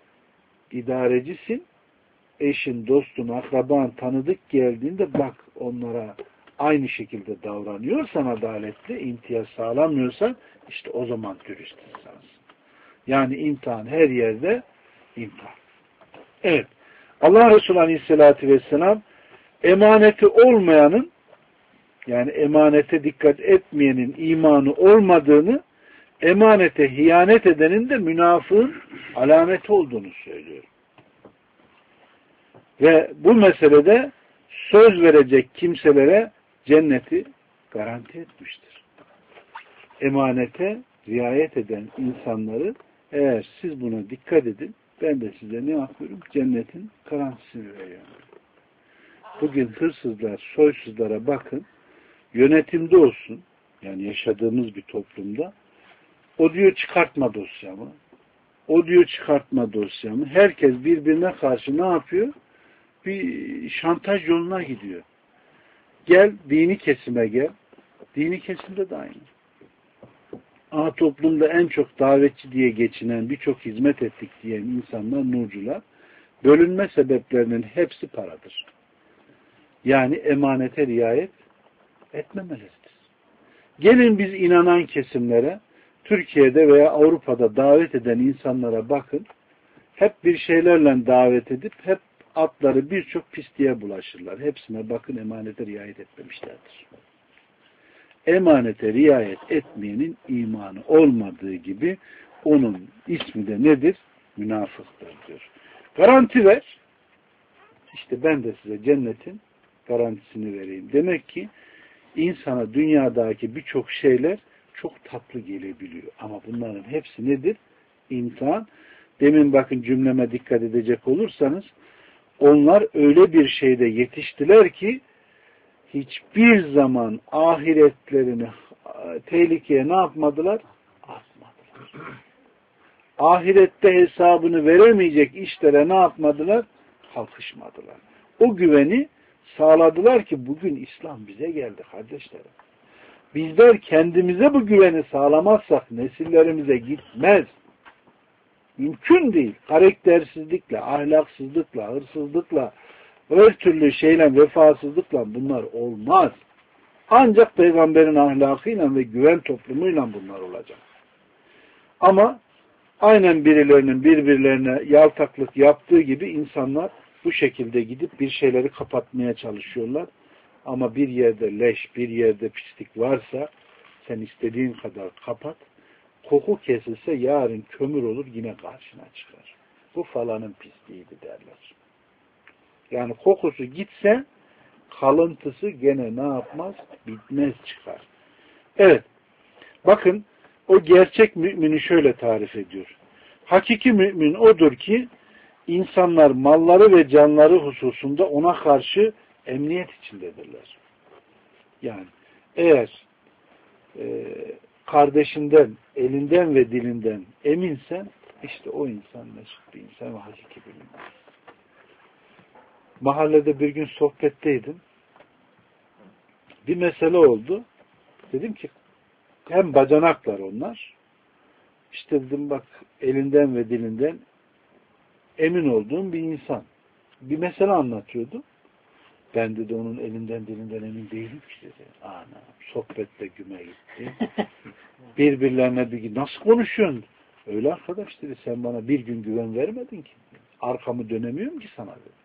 İdarecisin. Eşin, dostun, akraban, tanıdık geldiğinde bak onlara aynı şekilde davranıyorsan adaletli, imtiyaz sağlamıyorsan işte o zaman dürüst insansın. Yani imtihan her yerde imtihan. Evet. Allah Resulü Aleyhisselatü Vesselam emaneti olmayanın yani emanete dikkat etmeyenin imanı olmadığını, emanete hiyanet edenin de münafığın alameti olduğunu söylüyor. Ve bu meselede söz verecek kimselere cenneti garanti etmiştir. Emanete riayet eden insanları eğer siz buna dikkat edin, ben de size ne yapıyorum? Cennetin garantisini veriyorum. Bugün hırsızlar, soysuzlara bakın, yönetimde olsun, yani yaşadığımız bir toplumda, o diyor çıkartma dosyamı, o diyor çıkartma dosyamı, herkes birbirine karşı ne yapıyor? Bir şantaj yoluna gidiyor. Gel, dini kesime gel, dini kesimde de aynı. Aha toplumda en çok davetçi diye geçinen, birçok hizmet ettik diyen insanlar, nurcular, bölünme sebeplerinin hepsi paradır. Yani emanete riayet etmemeleridir. Gelin biz inanan kesimlere, Türkiye'de veya Avrupa'da davet eden insanlara bakın, hep bir şeylerle davet edip, hep atları birçok pisliğe bulaşırlar. Hepsine bakın emanete riayet etmemişlerdir. Emanete riayet etmeyenin imanı olmadığı gibi onun ismi de nedir? Münafıktır diyor. Garanti ver. İşte ben de size cennetin garantisini vereyim. Demek ki insana dünyadaki birçok şeyler çok tatlı gelebiliyor. Ama bunların hepsi nedir? İmtihan. Demin bakın cümleme dikkat edecek olursanız onlar öyle bir şeyde yetiştiler ki hiçbir zaman ahiretlerini tehlikeye ne yapmadılar? Atmadılar. Ahirette hesabını veremeyecek işlere ne yapmadılar? Kalkışmadılar. O güveni sağladılar ki bugün İslam bize geldi kardeşlerim. Bizler kendimize bu güveni sağlamazsak nesillerimize gitmez. Mümkün değil. Karaktersizlikle, ahlaksızlıkla, hırsızlıkla, her türlü şeyle, vefasızlıkla bunlar olmaz. Ancak peygamberin ahlakıyla ve güven toplumuyla bunlar olacak. Ama aynen birilerinin birbirlerine yaltaklık yaptığı gibi insanlar bu şekilde gidip bir şeyleri kapatmaya çalışıyorlar. Ama bir yerde leş, bir yerde pislik varsa sen istediğin kadar kapat. Koku kesilse yarın kömür olur yine karşına çıkar. Bu falanın pisliğiydi derler. Yani kokusu gitse kalıntısı gene ne yapmaz? Bitmez çıkar. Evet. Bakın o gerçek mümini şöyle tarif ediyor. Hakiki mümin odur ki insanlar malları ve canları hususunda ona karşı emniyet içindedirler. Yani eğer e, kardeşinden, elinden ve dilinden eminsen işte o insan mesut bir insan ve hakiki bir mümin. Mahallede bir gün sohbetteydim. Bir mesele oldu. Dedim ki hem bacanaklar onlar. İşte dedim bak elinden ve dilinden emin olduğum bir insan. Bir mesele anlatıyordu. Ben dedi onun elinden dilinden emin değilim ki dedi. Ana sohbette güme gitti. Birbirlerine bir nasıl konuşuyorsun? Öyle arkadaş dedi sen bana bir gün güven vermedin ki. Arkamı dönemiyorum ki sana dedi.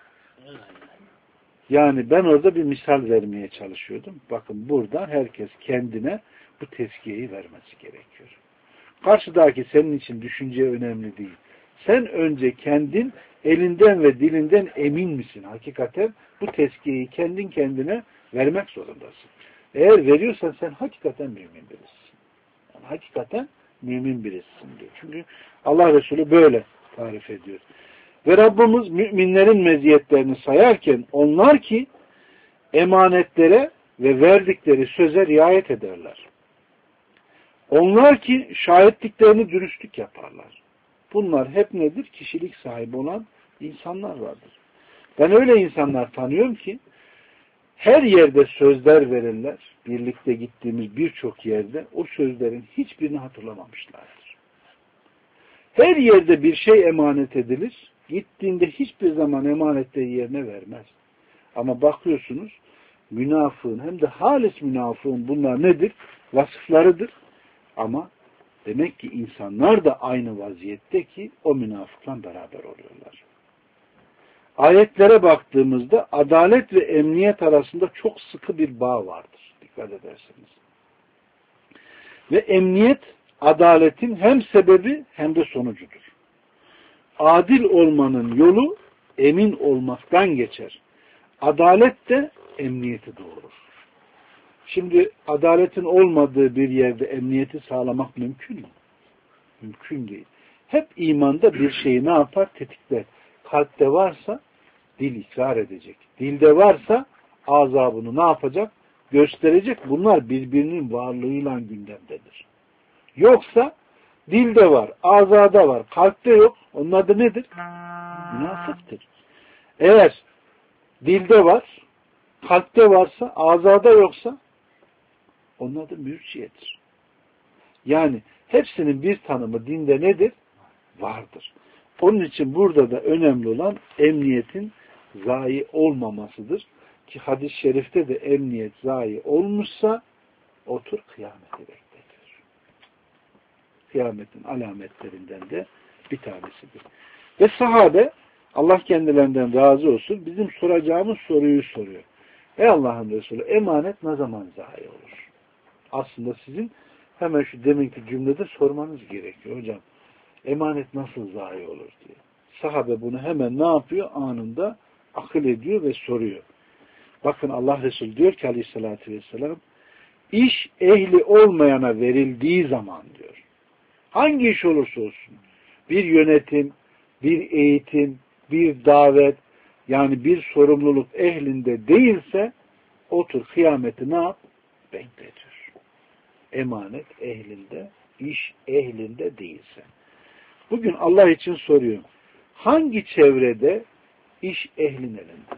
Yani ben orada bir misal vermeye çalışıyordum. Bakın burada herkes kendine bu tezkiyeyi vermesi gerekiyor. Karşıdaki senin için düşünce önemli değil. Sen önce kendin elinden ve dilinden emin misin? Hakikaten bu tezkiyeyi kendin kendine vermek zorundasın. Eğer veriyorsan sen hakikaten mümin birisin. Yani hakikaten mümin birisin diyor. Çünkü Allah Resulü böyle tarif ediyor. Ve Rabbimiz müminlerin meziyetlerini sayarken onlar ki emanetlere ve verdikleri söze riayet ederler. Onlar ki şahitliklerini dürüstlük yaparlar. Bunlar hep nedir? Kişilik sahibi olan insanlar vardır. Ben öyle insanlar tanıyorum ki her yerde sözler verirler. Birlikte gittiğimiz birçok yerde o sözlerin hiçbirini hatırlamamışlardır. Her yerde bir şey emanet edilir. Gittiğinde hiçbir zaman emanetleri yerine vermez. Ama bakıyorsunuz münafığın hem de halis münafığın bunlar nedir? Vasıflarıdır. Ama demek ki insanlar da aynı vaziyette ki o münafıkla beraber oluyorlar. Ayetlere baktığımızda adalet ve emniyet arasında çok sıkı bir bağ vardır. Dikkat ederseniz. Ve emniyet adaletin hem sebebi hem de sonucudur. Adil olmanın yolu emin olmaktan geçer. Adalet de emniyeti doğurur. Şimdi adaletin olmadığı bir yerde emniyeti sağlamak mümkün mü? Mümkün değil. Hep imanda bir şeyi ne yapar? Tetikler. Kalpte varsa dil ikrar edecek. Dilde varsa ağza bunu ne yapacak? Gösterecek. Bunlar birbirinin varlığıyla gündemdedir. Yoksa dilde var, ağzada var, kalpte yok. Onun adı nedir? Münafıktır. Eğer dilde var, kalpte varsa, ağzada yoksa onun adı mürciyedir. Yani hepsinin bir tanımı dinde nedir? Vardır. Onun için burada da önemli olan emniyetin zayi olmamasıdır. Ki hadis-i şerifte de emniyet zayi olmuşsa otur kıyameti bekletir. Kıyametin alametlerinden de bir tanesidir. Ve sahabe Allah kendilerinden razı olsun bizim soracağımız soruyu soruyor. Ey Allah'ın Resulü emanet ne zaman zayi olur? Aslında sizin hemen şu deminki cümlede sormanız gerekiyor hocam. Emanet nasıl zayi olur diye. Sahabe bunu hemen ne yapıyor? Anında akıl ediyor ve soruyor. Bakın Allah Resulü diyor ki aleyhissalatü vesselam iş ehli olmayana verildiği zaman diyor. Hangi iş olursa olsun bir yönetim, bir eğitim, bir davet yani bir sorumluluk ehlinde değilse otur kıyameti ne yap? Bekle diyor. Emanet ehlinde, iş ehlinde değilse. Bugün Allah için soruyorum. Hangi çevrede iş ehlin elinde?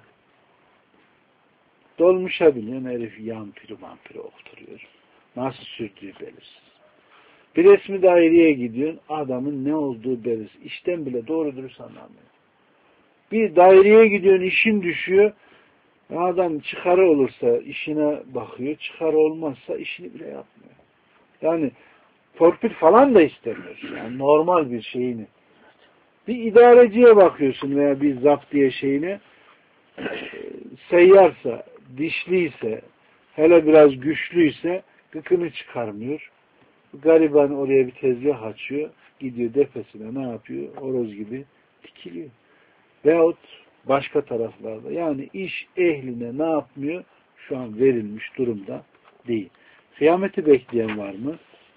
Dolmuşa biniyor, herif yampiri mampiri okturuyor. Nasıl sürdüğü belirsiz. Bir resmi daireye gidiyorsun, adamın ne olduğu belirsiz. İşten bile doğru dürüst anlamıyor. Bir daireye gidiyorsun, işin düşüyor. Adam çıkarı olursa işine bakıyor, çıkarı olmazsa işini bile yapmıyor. Yani torpil falan da istemiyorsun. Yani normal bir şeyini. Bir idareciye bakıyorsun veya bir zaptiye şeyini seyyarsa, dişliyse, hele biraz güçlüyse gıkını çıkarmıyor. Gariban oraya bir tezgah açıyor. Gidiyor defesine ne yapıyor? Horoz gibi dikiliyor. Veyahut başka taraflarda. Yani iş ehline ne yapmıyor? Şu an verilmiş durumda değil. Kıyameti bekleyen var mı?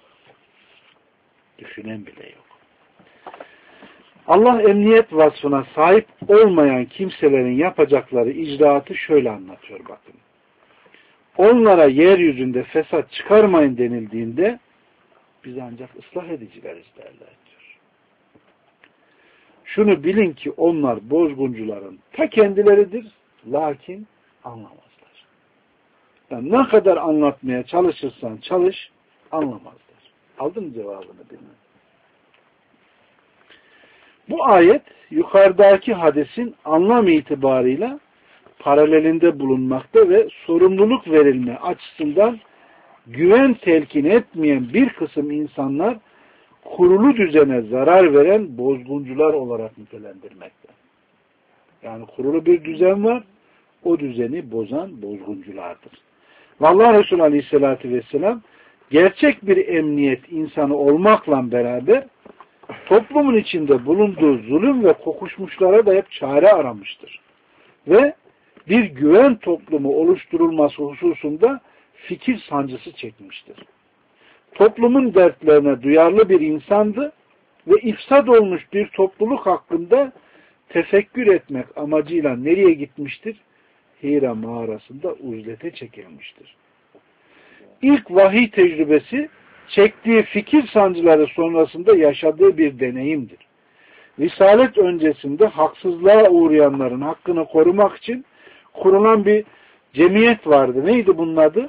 Düşünen bile yok. Allah emniyet vasfına sahip olmayan kimselerin yapacakları icraatı şöyle anlatıyor bakın. Onlara yeryüzünde fesat çıkarmayın denildiğinde biz ancak ıslah edicileriz derler diyor. Şunu bilin ki onlar bozguncuların ta kendileridir, lakin anlamazlar. Yani ne kadar anlatmaya çalışırsan çalış, anlamazlar. Aldın mı cevabını bilmem. Bu ayet yukarıdaki hadisin anlam itibarıyla paralelinde bulunmakta ve sorumluluk verilme açısından güven telkin etmeyen bir kısım insanlar kurulu düzene zarar veren bozguncular olarak nitelendirmekte. Yani kurulu bir düzen var, o düzeni bozan bozgunculardır. Vallahi Resulü Aleyhisselatü Vesselam gerçek bir emniyet insanı olmakla beraber toplumun içinde bulunduğu zulüm ve kokuşmuşlara da hep çare aramıştır. Ve bir güven toplumu oluşturulması hususunda fikir sancısı çekmiştir. Toplumun dertlerine duyarlı bir insandı ve ifsad olmuş bir topluluk hakkında tefekkür etmek amacıyla nereye gitmiştir? Hira mağarasında uzlete çekilmiştir. İlk vahiy tecrübesi çektiği fikir sancıları sonrasında yaşadığı bir deneyimdir. Risalet öncesinde haksızlığa uğrayanların hakkını korumak için kurulan bir cemiyet vardı. Neydi bunun adı?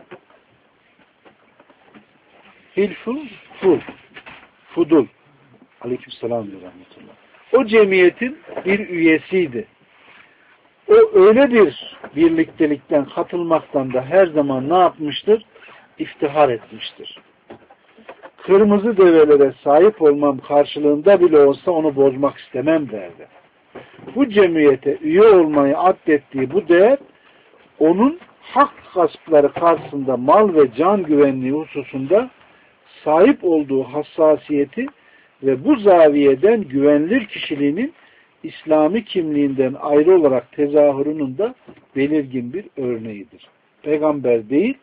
Hilful Ful. Fudul. Aleykümselam ve rahmetullah. O cemiyetin bir üyesiydi. O öyle bir birliktelikten katılmaktan da her zaman ne yapmıştır? İftihar etmiştir. Kırmızı develere sahip olmam karşılığında bile olsa onu bozmak istemem derdi. Bu cemiyete üye olmayı addettiği bu değer onun hak gaspları karşısında mal ve can güvenliği hususunda sahip olduğu hassasiyeti ve bu zaviyeden güvenilir kişiliğinin İslami kimliğinden ayrı olarak tezahürünün de belirgin bir örneğidir. Peygamber değil,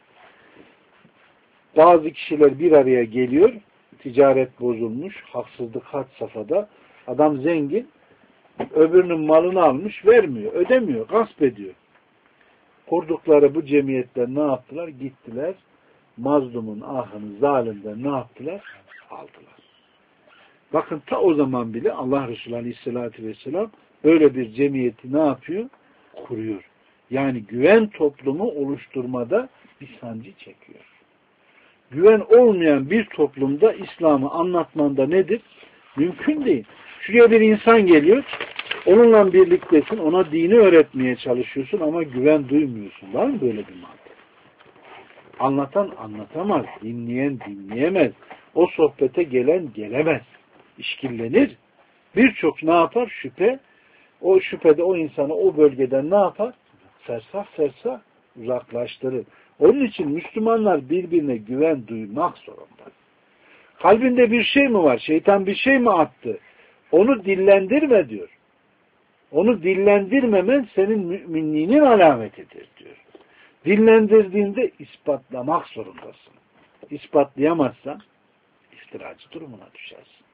bazı kişiler bir araya geliyor, ticaret bozulmuş, haksızlık had safhada, adam zengin, öbürünün malını almış, vermiyor, ödemiyor, gasp ediyor. Kurdukları bu cemiyetler ne yaptılar? Gittiler, mazlumun ahını zalimden ne yaptılar? Aldılar. Bakın ta o zaman bile Allah Resulü Aleyhisselatü Vesselam böyle bir cemiyeti ne yapıyor? Kuruyor. Yani güven toplumu oluşturmada bir sancı çekiyor. Güven olmayan bir toplumda İslam'ı anlatmanda nedir? Mümkün değil. Şuraya bir insan geliyor, onunla birliktesin, ona dini öğretmeye çalışıyorsun ama güven duymuyorsun. Var mı böyle bir mantık? Anlatan anlatamaz, dinleyen dinleyemez. O sohbete gelen gelemez. İşkillenir. Birçok ne yapar? Şüphe. O şüphede o insanı o bölgeden ne yapar? Fersah fersah uzaklaştırır. Onun için Müslümanlar birbirine güven duymak zorunda. Kalbinde bir şey mi var? Şeytan bir şey mi attı? Onu dillendirme diyor. Onu dillendirmemen senin müminliğinin alametidir diyor. Dillendirdiğinde ispatlamak zorundasın. İspatlayamazsan iftiracı durumuna düşersin.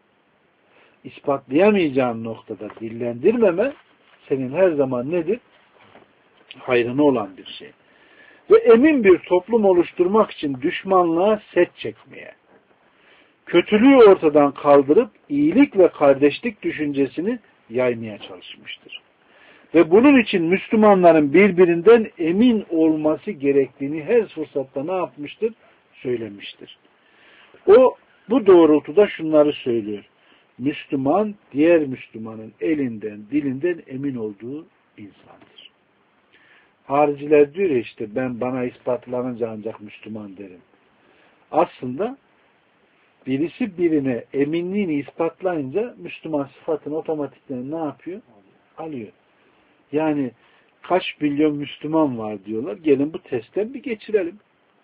İspatlayamayacağın noktada dillendirmeme senin her zaman nedir? Hayrına olan bir şey. Ve emin bir toplum oluşturmak için düşmanlığa set çekmeye, kötülüğü ortadan kaldırıp iyilik ve kardeşlik düşüncesini yaymaya çalışmıştır. Ve bunun için Müslümanların birbirinden emin olması gerektiğini her fırsatta ne yapmıştır? Söylemiştir. O bu doğrultuda şunları söylüyor. Müslüman, diğer Müslümanın elinden, dilinden emin olduğu insandır. Hariciler diyor ya işte ben bana ispatlanınca ancak Müslüman derim. Aslında birisi birine eminliğini ispatlayınca Müslüman sıfatını otomatikten ne yapıyor? Alıyor. Yani kaç milyon Müslüman var diyorlar. Gelin bu testten bir geçirelim.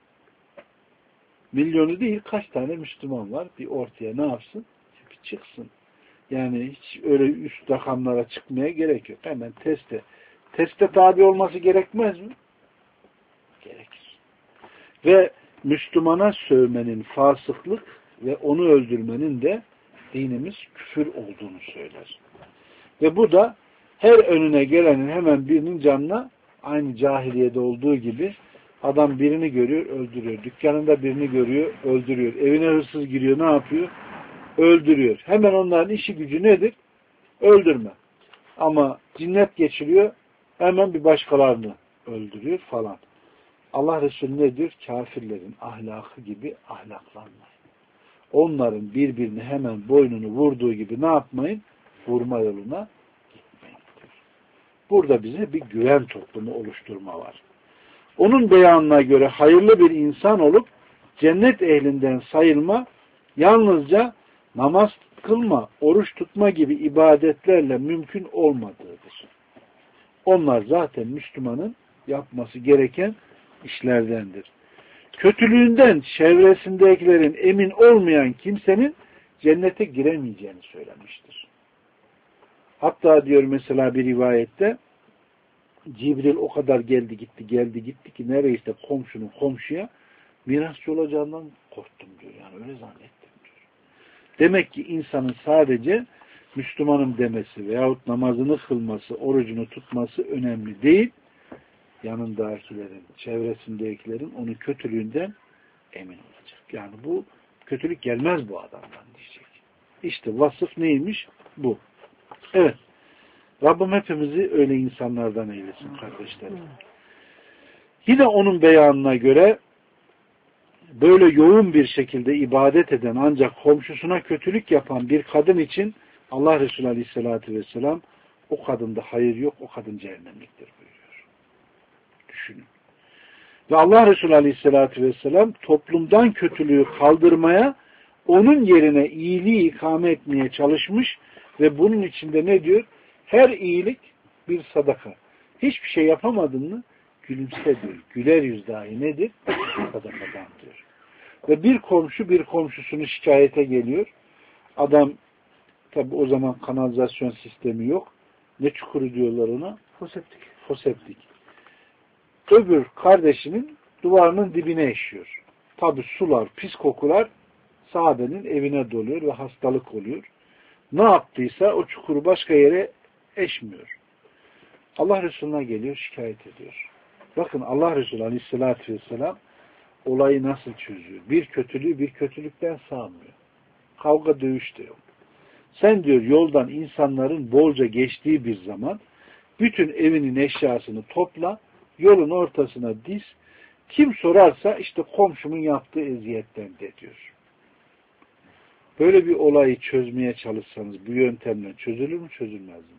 Milyonu değil kaç tane Müslüman var? Bir ortaya ne yapsın? Bir çıksın. Yani hiç öyle üst rakamlara çıkmaya gerek yok. Hemen teste. Teste tabi olması gerekmez mi? Gerekir. Ve Müslümana sövmenin fasıklık ve onu öldürmenin de dinimiz küfür olduğunu söyler. Ve bu da her önüne gelenin hemen birinin canına aynı cahiliyede olduğu gibi adam birini görüyor, öldürüyor. Dükkanında birini görüyor, öldürüyor. Evine hırsız giriyor, ne yapıyor? Öldürüyor. Hemen onların işi gücü nedir? Öldürme. Ama cinnet geçiriyor, hemen bir başkalarını öldürüyor falan. Allah Resulü ne diyor? Kafirlerin ahlakı gibi ahlaklanmayın. Onların birbirini hemen boynunu vurduğu gibi ne yapmayın? Vurma yoluna gitmeyin diyor. Burada bize bir güven toplumu oluşturma var. Onun beyanına göre hayırlı bir insan olup cennet ehlinden sayılma yalnızca namaz kılma, oruç tutma gibi ibadetlerle mümkün olmadığıdır. Onlar zaten Müslümanın yapması gereken işlerdendir. Kötülüğünden çevresindekilerin emin olmayan kimsenin cennete giremeyeceğini söylemiştir. Hatta diyor mesela bir rivayette Cibril o kadar geldi gitti geldi gitti ki neredeyse komşunun komşuya mirasçı olacağından korktum diyor. Yani öyle zannettim diyor. Demek ki insanın sadece Müslümanım demesi veyahut namazını kılması, orucunu tutması önemli değil. Yanındakilerin, çevresindekilerin onun kötülüğünden emin olacak. Yani bu kötülük gelmez bu adamdan diyecek. İşte vasıf neymiş? Bu. Evet. Rabbim hepimizi öyle insanlardan eylesin kardeşlerim. Yine onun beyanına göre böyle yoğun bir şekilde ibadet eden ancak komşusuna kötülük yapan bir kadın için Allah Resulü Aleyhisselatü Vesselam o kadında hayır yok, o kadın cehennemliktir buyuruyor. Düşünün. Ve Allah Resulü Aleyhisselatü Vesselam toplumdan kötülüğü kaldırmaya, onun yerine iyiliği ikame etmeye çalışmış ve bunun içinde ne diyor? Her iyilik bir sadaka. Hiçbir şey yapamadın mı? Gülümse diyor. Güler yüz dahi nedir? Sadakadan diyor. Ve bir komşu bir komşusunu şikayete geliyor. Adam tabi o zaman kanalizasyon sistemi yok. Ne çukuru diyorlar ona? Foseptik. Foseptik. Öbür kardeşinin duvarının dibine eşiyor. Tabi sular, pis kokular sahabenin evine doluyor ve hastalık oluyor. Ne yaptıysa o çukuru başka yere eşmiyor. Allah Resulü'ne geliyor, şikayet ediyor. Bakın Allah Resulü Aleyhisselatü Vesselam olayı nasıl çözüyor? Bir kötülüğü bir kötülükten sağmıyor. Kavga dövüş de yok. Sen diyor yoldan insanların bolca geçtiği bir zaman bütün evinin eşyasını topla, yolun ortasına diz, kim sorarsa işte komşumun yaptığı eziyetten de diyor. Böyle bir olayı çözmeye çalışsanız bu yöntemle çözülür mü çözülmez mi?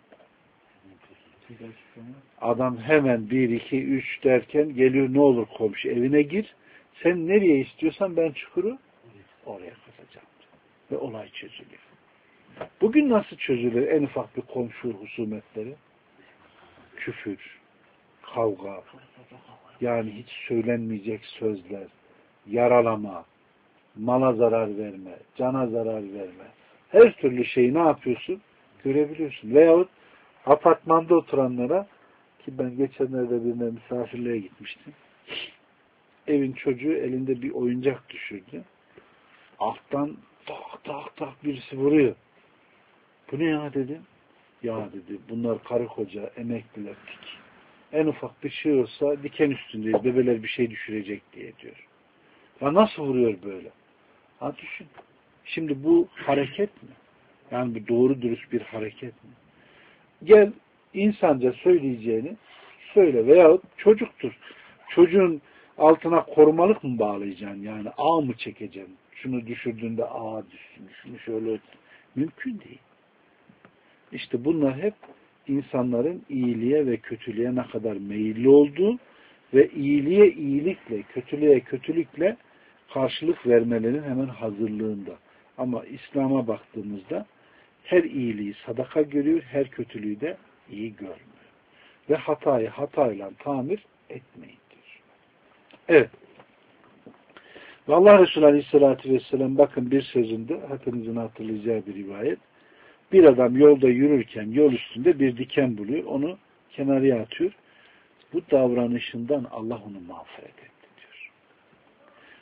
Adam hemen bir, iki, üç derken geliyor, ne olur komşu evine gir. Sen nereye istiyorsan ben çukuru oraya kazacağım. Ve olay çözülüyor. Bugün nasıl çözülür en ufak bir komşu husumetleri? Küfür, kavga, yani hiç söylenmeyecek sözler, yaralama, mala zarar verme, cana zarar verme. Her türlü şeyi ne yapıyorsun? Görebiliyorsun. Veyahut apartmanda oturanlara, ki ben geçenlerde birine misafirliğe gitmiştim. Evin çocuğu elinde bir oyuncak düşürdü. Alttan tak tak tak birisi vuruyor. Bu ne ya dedim. Ya dedi bunlar karı koca, emekliler, tik. En ufak bir şey olsa diken üstündeyiz. Bebeler bir şey düşürecek diye diyor. Ya nasıl vuruyor böyle? Ha düşün. Şimdi bu hareket mi? Yani bu doğru dürüst bir hareket mi? Gel insanca söyleyeceğini söyle. Veyahut çocuktur. Çocuğun altına korumalık mı bağlayacaksın? Yani ağ mı çekeceksin? Şunu düşürdüğünde ağa düşsün. Şunu şöyle mümkün değil. İşte bunlar hep insanların iyiliğe ve kötülüğe ne kadar meyilli olduğu ve iyiliğe iyilikle, kötülüğe kötülükle karşılık vermelerinin hemen hazırlığında. Ama İslam'a baktığımızda her iyiliği sadaka görüyor, her kötülüğü de iyi görmüyor. Ve hatayı hatayla tamir etmeyin diyor. Evet. Ve Allah Resulü Aleyhisselatü Vesselam bakın bir sözünde hepinizin hatırlayacağı bir rivayet. Bir adam yolda yürürken yol üstünde bir diken buluyor. Onu kenarıya atıyor. Bu davranışından Allah onu mağfiret etti diyor.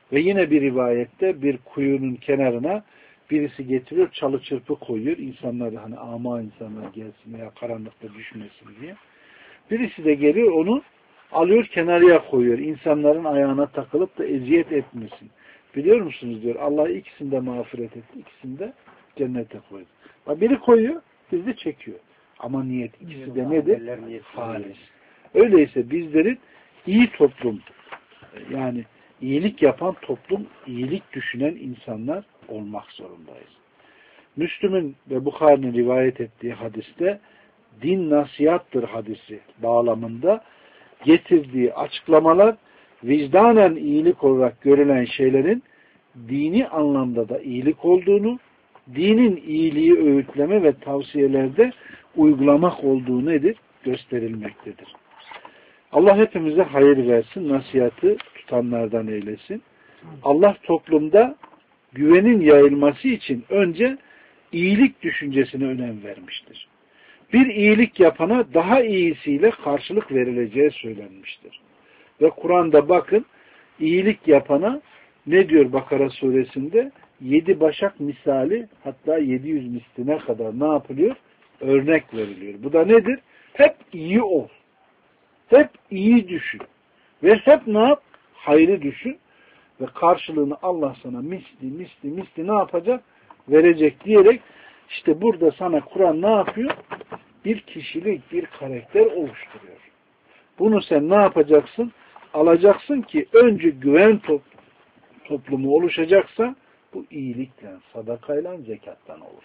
Ve yine bir rivayette bir kuyunun kenarına birisi getiriyor, çalı çırpı koyuyor. İnsanlar hani ama insanlar gelsin veya karanlıkta düşmesin diye. Birisi de geliyor onu alıyor kenarıya koyuyor. İnsanların ayağına takılıp da eziyet etmesin. Biliyor musunuz diyor. Allah ikisini de mağfiret etti. İkisini de cennete koydu. Biri koyuyor, bizi de çekiyor. Ama niyet ikisi de nedir? Halis. Öyleyse bizlerin iyi toplum, yani iyilik yapan toplum, iyilik düşünen insanlar olmak zorundayız. Müslüm'ün ve Bukhari'nin rivayet ettiği hadiste din nasihattır hadisi bağlamında getirdiği açıklamalar vicdanen iyilik olarak görülen şeylerin dini anlamda da iyilik olduğunu, dinin iyiliği öğütleme ve tavsiyelerde uygulamak olduğu nedir? Gösterilmektedir. Allah hepimize hayır versin, nasihatı tutanlardan eylesin. Allah toplumda güvenin yayılması için önce iyilik düşüncesine önem vermiştir. Bir iyilik yapana daha iyisiyle karşılık verileceği söylenmiştir. Ve Kur'an'da bakın, iyilik yapana ne diyor Bakara suresinde? Yedi başak misali, hatta yedi yüz misline kadar ne yapılıyor? Örnek veriliyor. Bu da nedir? Hep iyi ol. Hep iyi düşün. Ve hep ne yap? Hayrı düşün. Ve karşılığını Allah sana misli, misli, misli ne yapacak? Verecek diyerek işte burada sana Kur'an ne yapıyor? Bir kişilik, bir karakter oluşturuyor. Bunu sen ne yapacaksın? Alacaksın ki önce güven top, toplumu oluşacaksa bu iyilikle, sadakayla, zekattan olur.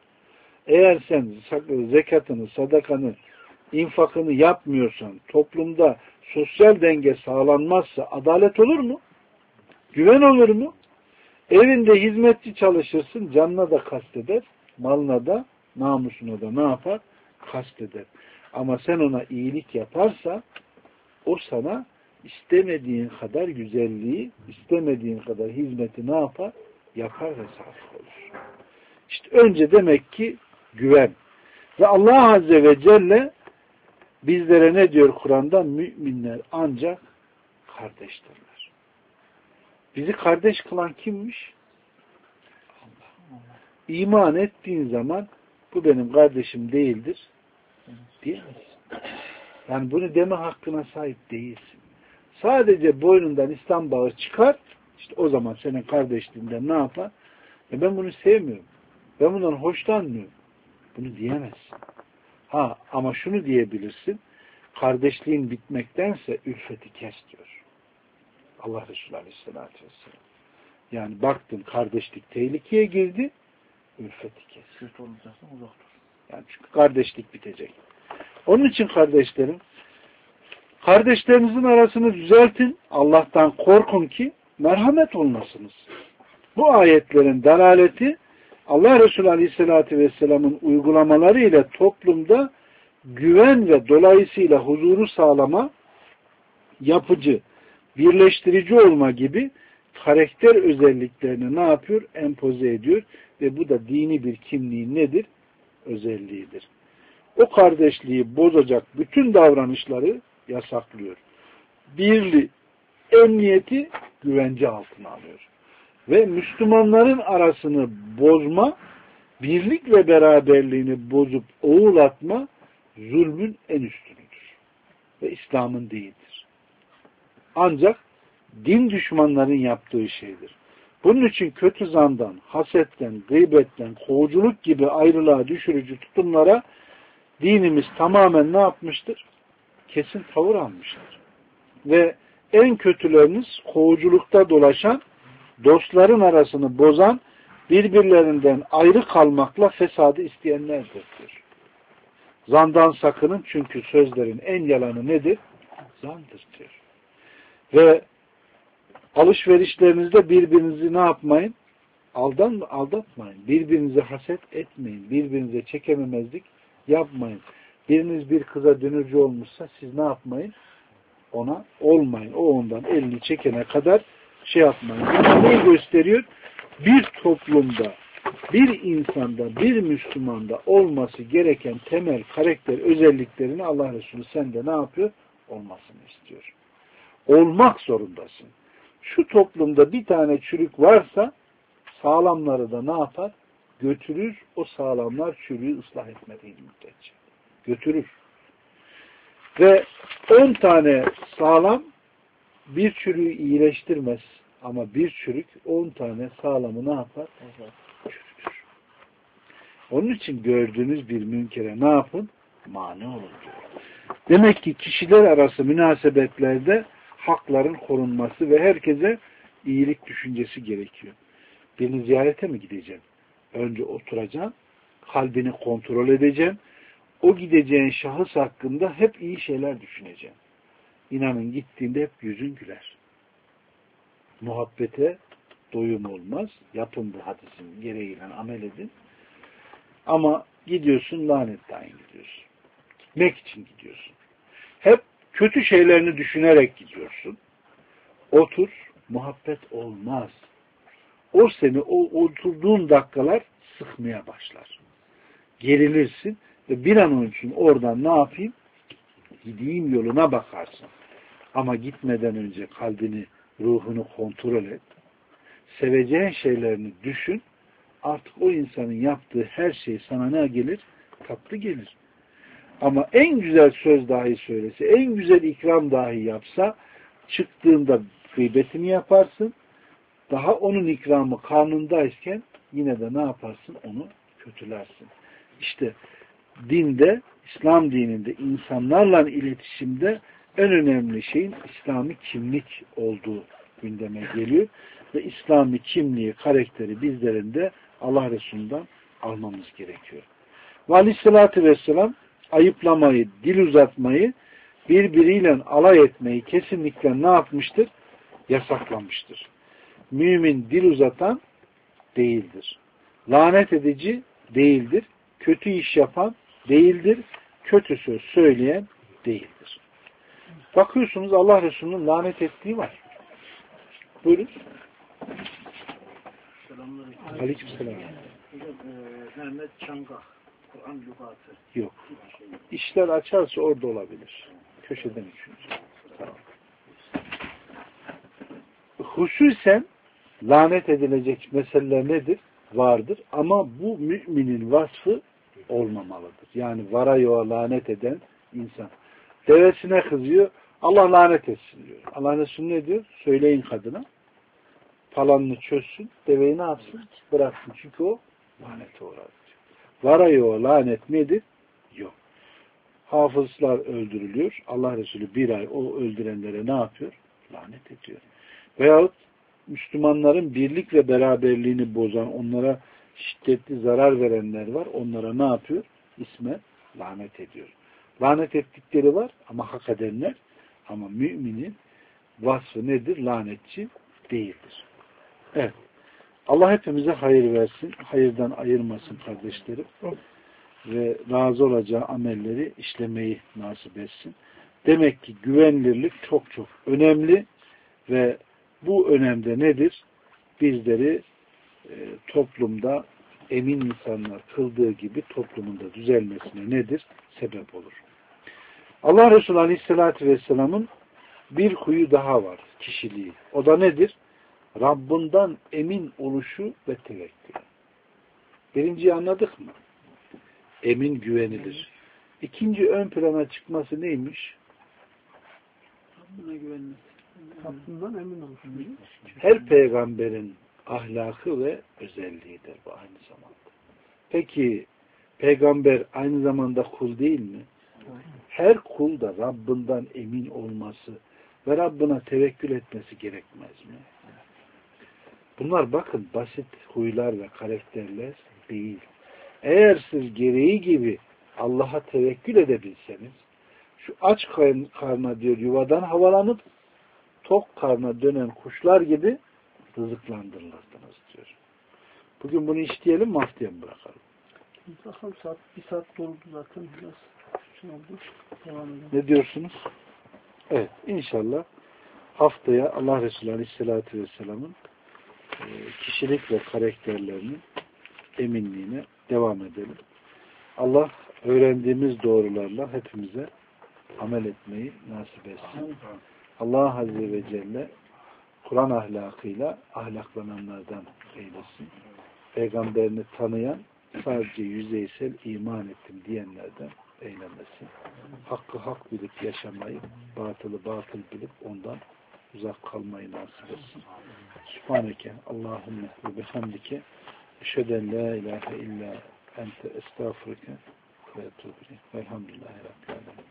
Eğer sen zekatını, sadakanı, infakını yapmıyorsan, toplumda sosyal denge sağlanmazsa adalet olur mu? Güven olur mu? Evinde hizmetçi çalışırsın, canına da kasteder, malına da, namusuna da ne yapar? Kasteder. Ama sen ona iyilik yaparsa, o sana istemediğin kadar güzelliği, istemediğin kadar hizmeti ne yapar? Yapar ve sahip olur. İşte önce demek ki güven. Ve Allah Azze ve Celle bizlere ne diyor Kur'an'da? Müminler ancak kardeştirler. Bizi kardeş kılan kimmiş? Allah. İman ettiğin zaman bu benim kardeşim değildir diyemezsin. Yani bunu deme hakkına sahip değilsin. Sadece boynundan İslam bağı çıkar, işte o zaman senin kardeşliğinden ne yapar? E ben bunu sevmiyorum. Ben bundan hoşlanmıyorum. Bunu diyemezsin. Ha ama şunu diyebilirsin. Kardeşliğin bitmektense ülfeti kes diyor. Allah Resulü Aleyhisselatü Vesselam. Yani baktın kardeşlik tehlikeye girdi, ülfeti kes. Kötü olacaksın, uzak dur. Yani çünkü kardeşlik bitecek. Onun için kardeşlerim, kardeşlerinizin arasını düzeltin, Allah'tan korkun ki merhamet olmasınız. Bu ayetlerin dalaleti Allah Resulü Aleyhisselatü Vesselam'ın uygulamaları ile toplumda güven ve dolayısıyla huzuru sağlama, yapıcı, birleştirici olma gibi karakter özelliklerini ne yapıyor? Empoze ediyor ve bu da dini bir kimliğin nedir? Özelliğidir. O kardeşliği bozacak bütün davranışları yasaklıyor. Birliği, emniyeti güvence altına alıyor. Ve Müslümanların arasını bozma, birlik ve beraberliğini bozup oğulatma zulmün en üstünüdür. Ve İslam'ın değildir. Ancak din düşmanların yaptığı şeydir. Bunun için kötü zandan, hasetten, gıybetten, kovuculuk gibi ayrılığa düşürücü tutumlara dinimiz tamamen ne yapmıştır? Kesin tavır almıştır. Ve en kötüleriniz kovuculukta dolaşan, dostların arasını bozan, birbirlerinden ayrı kalmakla fesadı isteyenlerdir diyor. Zandan sakının çünkü sözlerin en yalanı nedir? Zandır diyor. Ve alışverişlerinizde birbirinizi ne yapmayın? Aldan, aldatmayın. Birbirinize haset etmeyin. Birbirinize çekememezlik yapmayın. Biriniz bir kıza dönürcü olmuşsa siz ne yapmayın? Ona olmayın. O ondan elini çekene kadar şey yapmayın. Bu neyi gösteriyor? Bir toplumda, bir insanda, bir Müslümanda olması gereken temel karakter özelliklerini Allah Resulü sende ne yapıyor? Olmasını istiyor. Olmak zorundasın. Şu toplumda bir tane çürük varsa sağlamları da ne yapar? Götürür, o sağlamlar çürüğü ıslah etmediği müddetçe. Götürür. Ve on tane sağlam bir çürüğü iyileştirmez. Ama bir çürük on tane sağlamı ne yapar? Çürütür. Onun için gördüğünüz bir münkere ne yapın? Mani olun diyor. Demek ki kişiler arası münasebetlerde hakların korunması ve herkese iyilik düşüncesi gerekiyor. Birini ziyarete mi gideceksin? Önce oturacaksın, kalbini kontrol edeceksin. O gideceğin şahıs hakkında hep iyi şeyler düşüneceksin. İnanın gittiğinde hep yüzün güler. Muhabbete doyum olmaz. Yapın bu hadisin gereğiyle amel edin. Ama gidiyorsun lanetten gidiyorsun. Gitmek için gidiyorsun. Hep kötü şeylerini düşünerek gidiyorsun. Otur, muhabbet olmaz. O seni o oturduğun dakikalar sıkmaya başlar. Gerilirsin ve bir an için oradan ne yapayım? Gideyim yoluna bakarsın. Ama gitmeden önce kalbini, ruhunu kontrol et. Seveceğin şeylerini düşün. Artık o insanın yaptığı her şey sana ne gelir? Tatlı gelir. Ama en güzel söz dahi söylese, en güzel ikram dahi yapsa, çıktığında gıybetini yaparsın. Daha onun ikramı karnındayken yine de ne yaparsın? Onu kötülersin. İşte dinde, İslam dininde insanlarla iletişimde en önemli şeyin İslami kimlik olduğu gündeme geliyor. Ve İslami kimliği, karakteri bizlerin de Allah Resulü'nden almamız gerekiyor. Ve Aleyhisselatü Vesselam ayıplamayı, dil uzatmayı, birbiriyle alay etmeyi kesinlikle ne yapmıştır? Yasaklamıştır. Mümin dil uzatan değildir. Lanet edici değildir. Kötü iş yapan değildir. Kötü söz söyleyen değildir. Bakıyorsunuz Allah Resulü'nün lanet ettiği var. Buyurun. Selamünaleyküm. Aleykümselam. Hocam, e, Mehmet Çangah, Kur'an lügatı. Yok. İşler açarsa orada olabilir. Köşeden üçüncü. Tamam. Hususen lanet edilecek meseleler nedir? Vardır. Ama bu müminin vasfı olmamalıdır. Yani varaya lanet eden insan. Devesine kızıyor. Allah lanet etsin diyor. Allah Resulü ne diyor? Söyleyin kadına. Falanını çözsün. Deveyi ne yapsın? Bıraksın. Çünkü o lanete uğrar diyor. Varaya lanet nedir? Yok. Hafızlar öldürülüyor. Allah Resulü bir ay o öldürenlere ne yapıyor? Lanet ediyor. Veyahut Müslümanların birlik ve beraberliğini bozan, onlara şiddetli zarar verenler var. Onlara ne yapıyor? İsme lanet ediyor. Lanet ettikleri var ama hak edenler, ama müminin vasfı nedir? Lanetçi değildir. Evet. Allah hepimize hayır versin. Hayırdan ayırmasın kardeşlerim. Ve razı olacağı amelleri işlemeyi nasip etsin. Demek ki güvenilirlik çok çok önemli ve bu önemde nedir? Bizleri e, toplumda emin insanlar kıldığı gibi toplumun da düzelmesine nedir? Sebep olur. Allah Resulü Aleyhisselatü Vesselam'ın bir huyu daha var, kişiliği. O da nedir? Rabbinden emin oluşu ve tevekkül. Birinciyi anladık mı? Emin, güvenilir. İkinci ön plana çıkması neymiş? Rabbine güvenmesi. Rabbinden emin oluşu. Her peygamberin ahlakı ve özelliğidir bu aynı zamanda. Peki peygamber aynı zamanda kul değil mi? Her kul da Rabbinden emin olması ve Rabbine tevekkül etmesi gerekmez mi? Bunlar bakın basit huylar ve karakterler değil. Eğer siz gereği gibi Allah'a tevekkül edebilseniz, şu aç karna diyor yuvadan havalanıp tok karna dönen kuşlar gibi rızıklandırılırdınız diyor. Bugün bunu işleyelim mi, haftaya mı bırakalım? Bakalım saat, bir saat doldu zaten. Biraz şey oldu. Devam edelim. Ne diyorsunuz? Evet, inşallah haftaya Allah Resulü Aleyhisselatü Vesselam'ın kişilik ve karakterlerinin eminliğine devam edelim. Allah öğrendiğimiz doğrularla hepimize amel etmeyi nasip etsin. Allah Azze ve Celle Kur'an ahlakıyla ahlaklananlardan eylesin. Peygamberini tanıyan, sadece yüzeysel iman ettim diyenlerden eylemesin. Hakkı hak bilip yaşamayı, batılı batıl bilip ondan uzak kalmayı nasip etsin. Sübhaneke Allahümme ve bihamdike eşheden la ilahe illa ente estağfurike ve etûbü ileyk. Velhamdülillahi Rabbil alemin.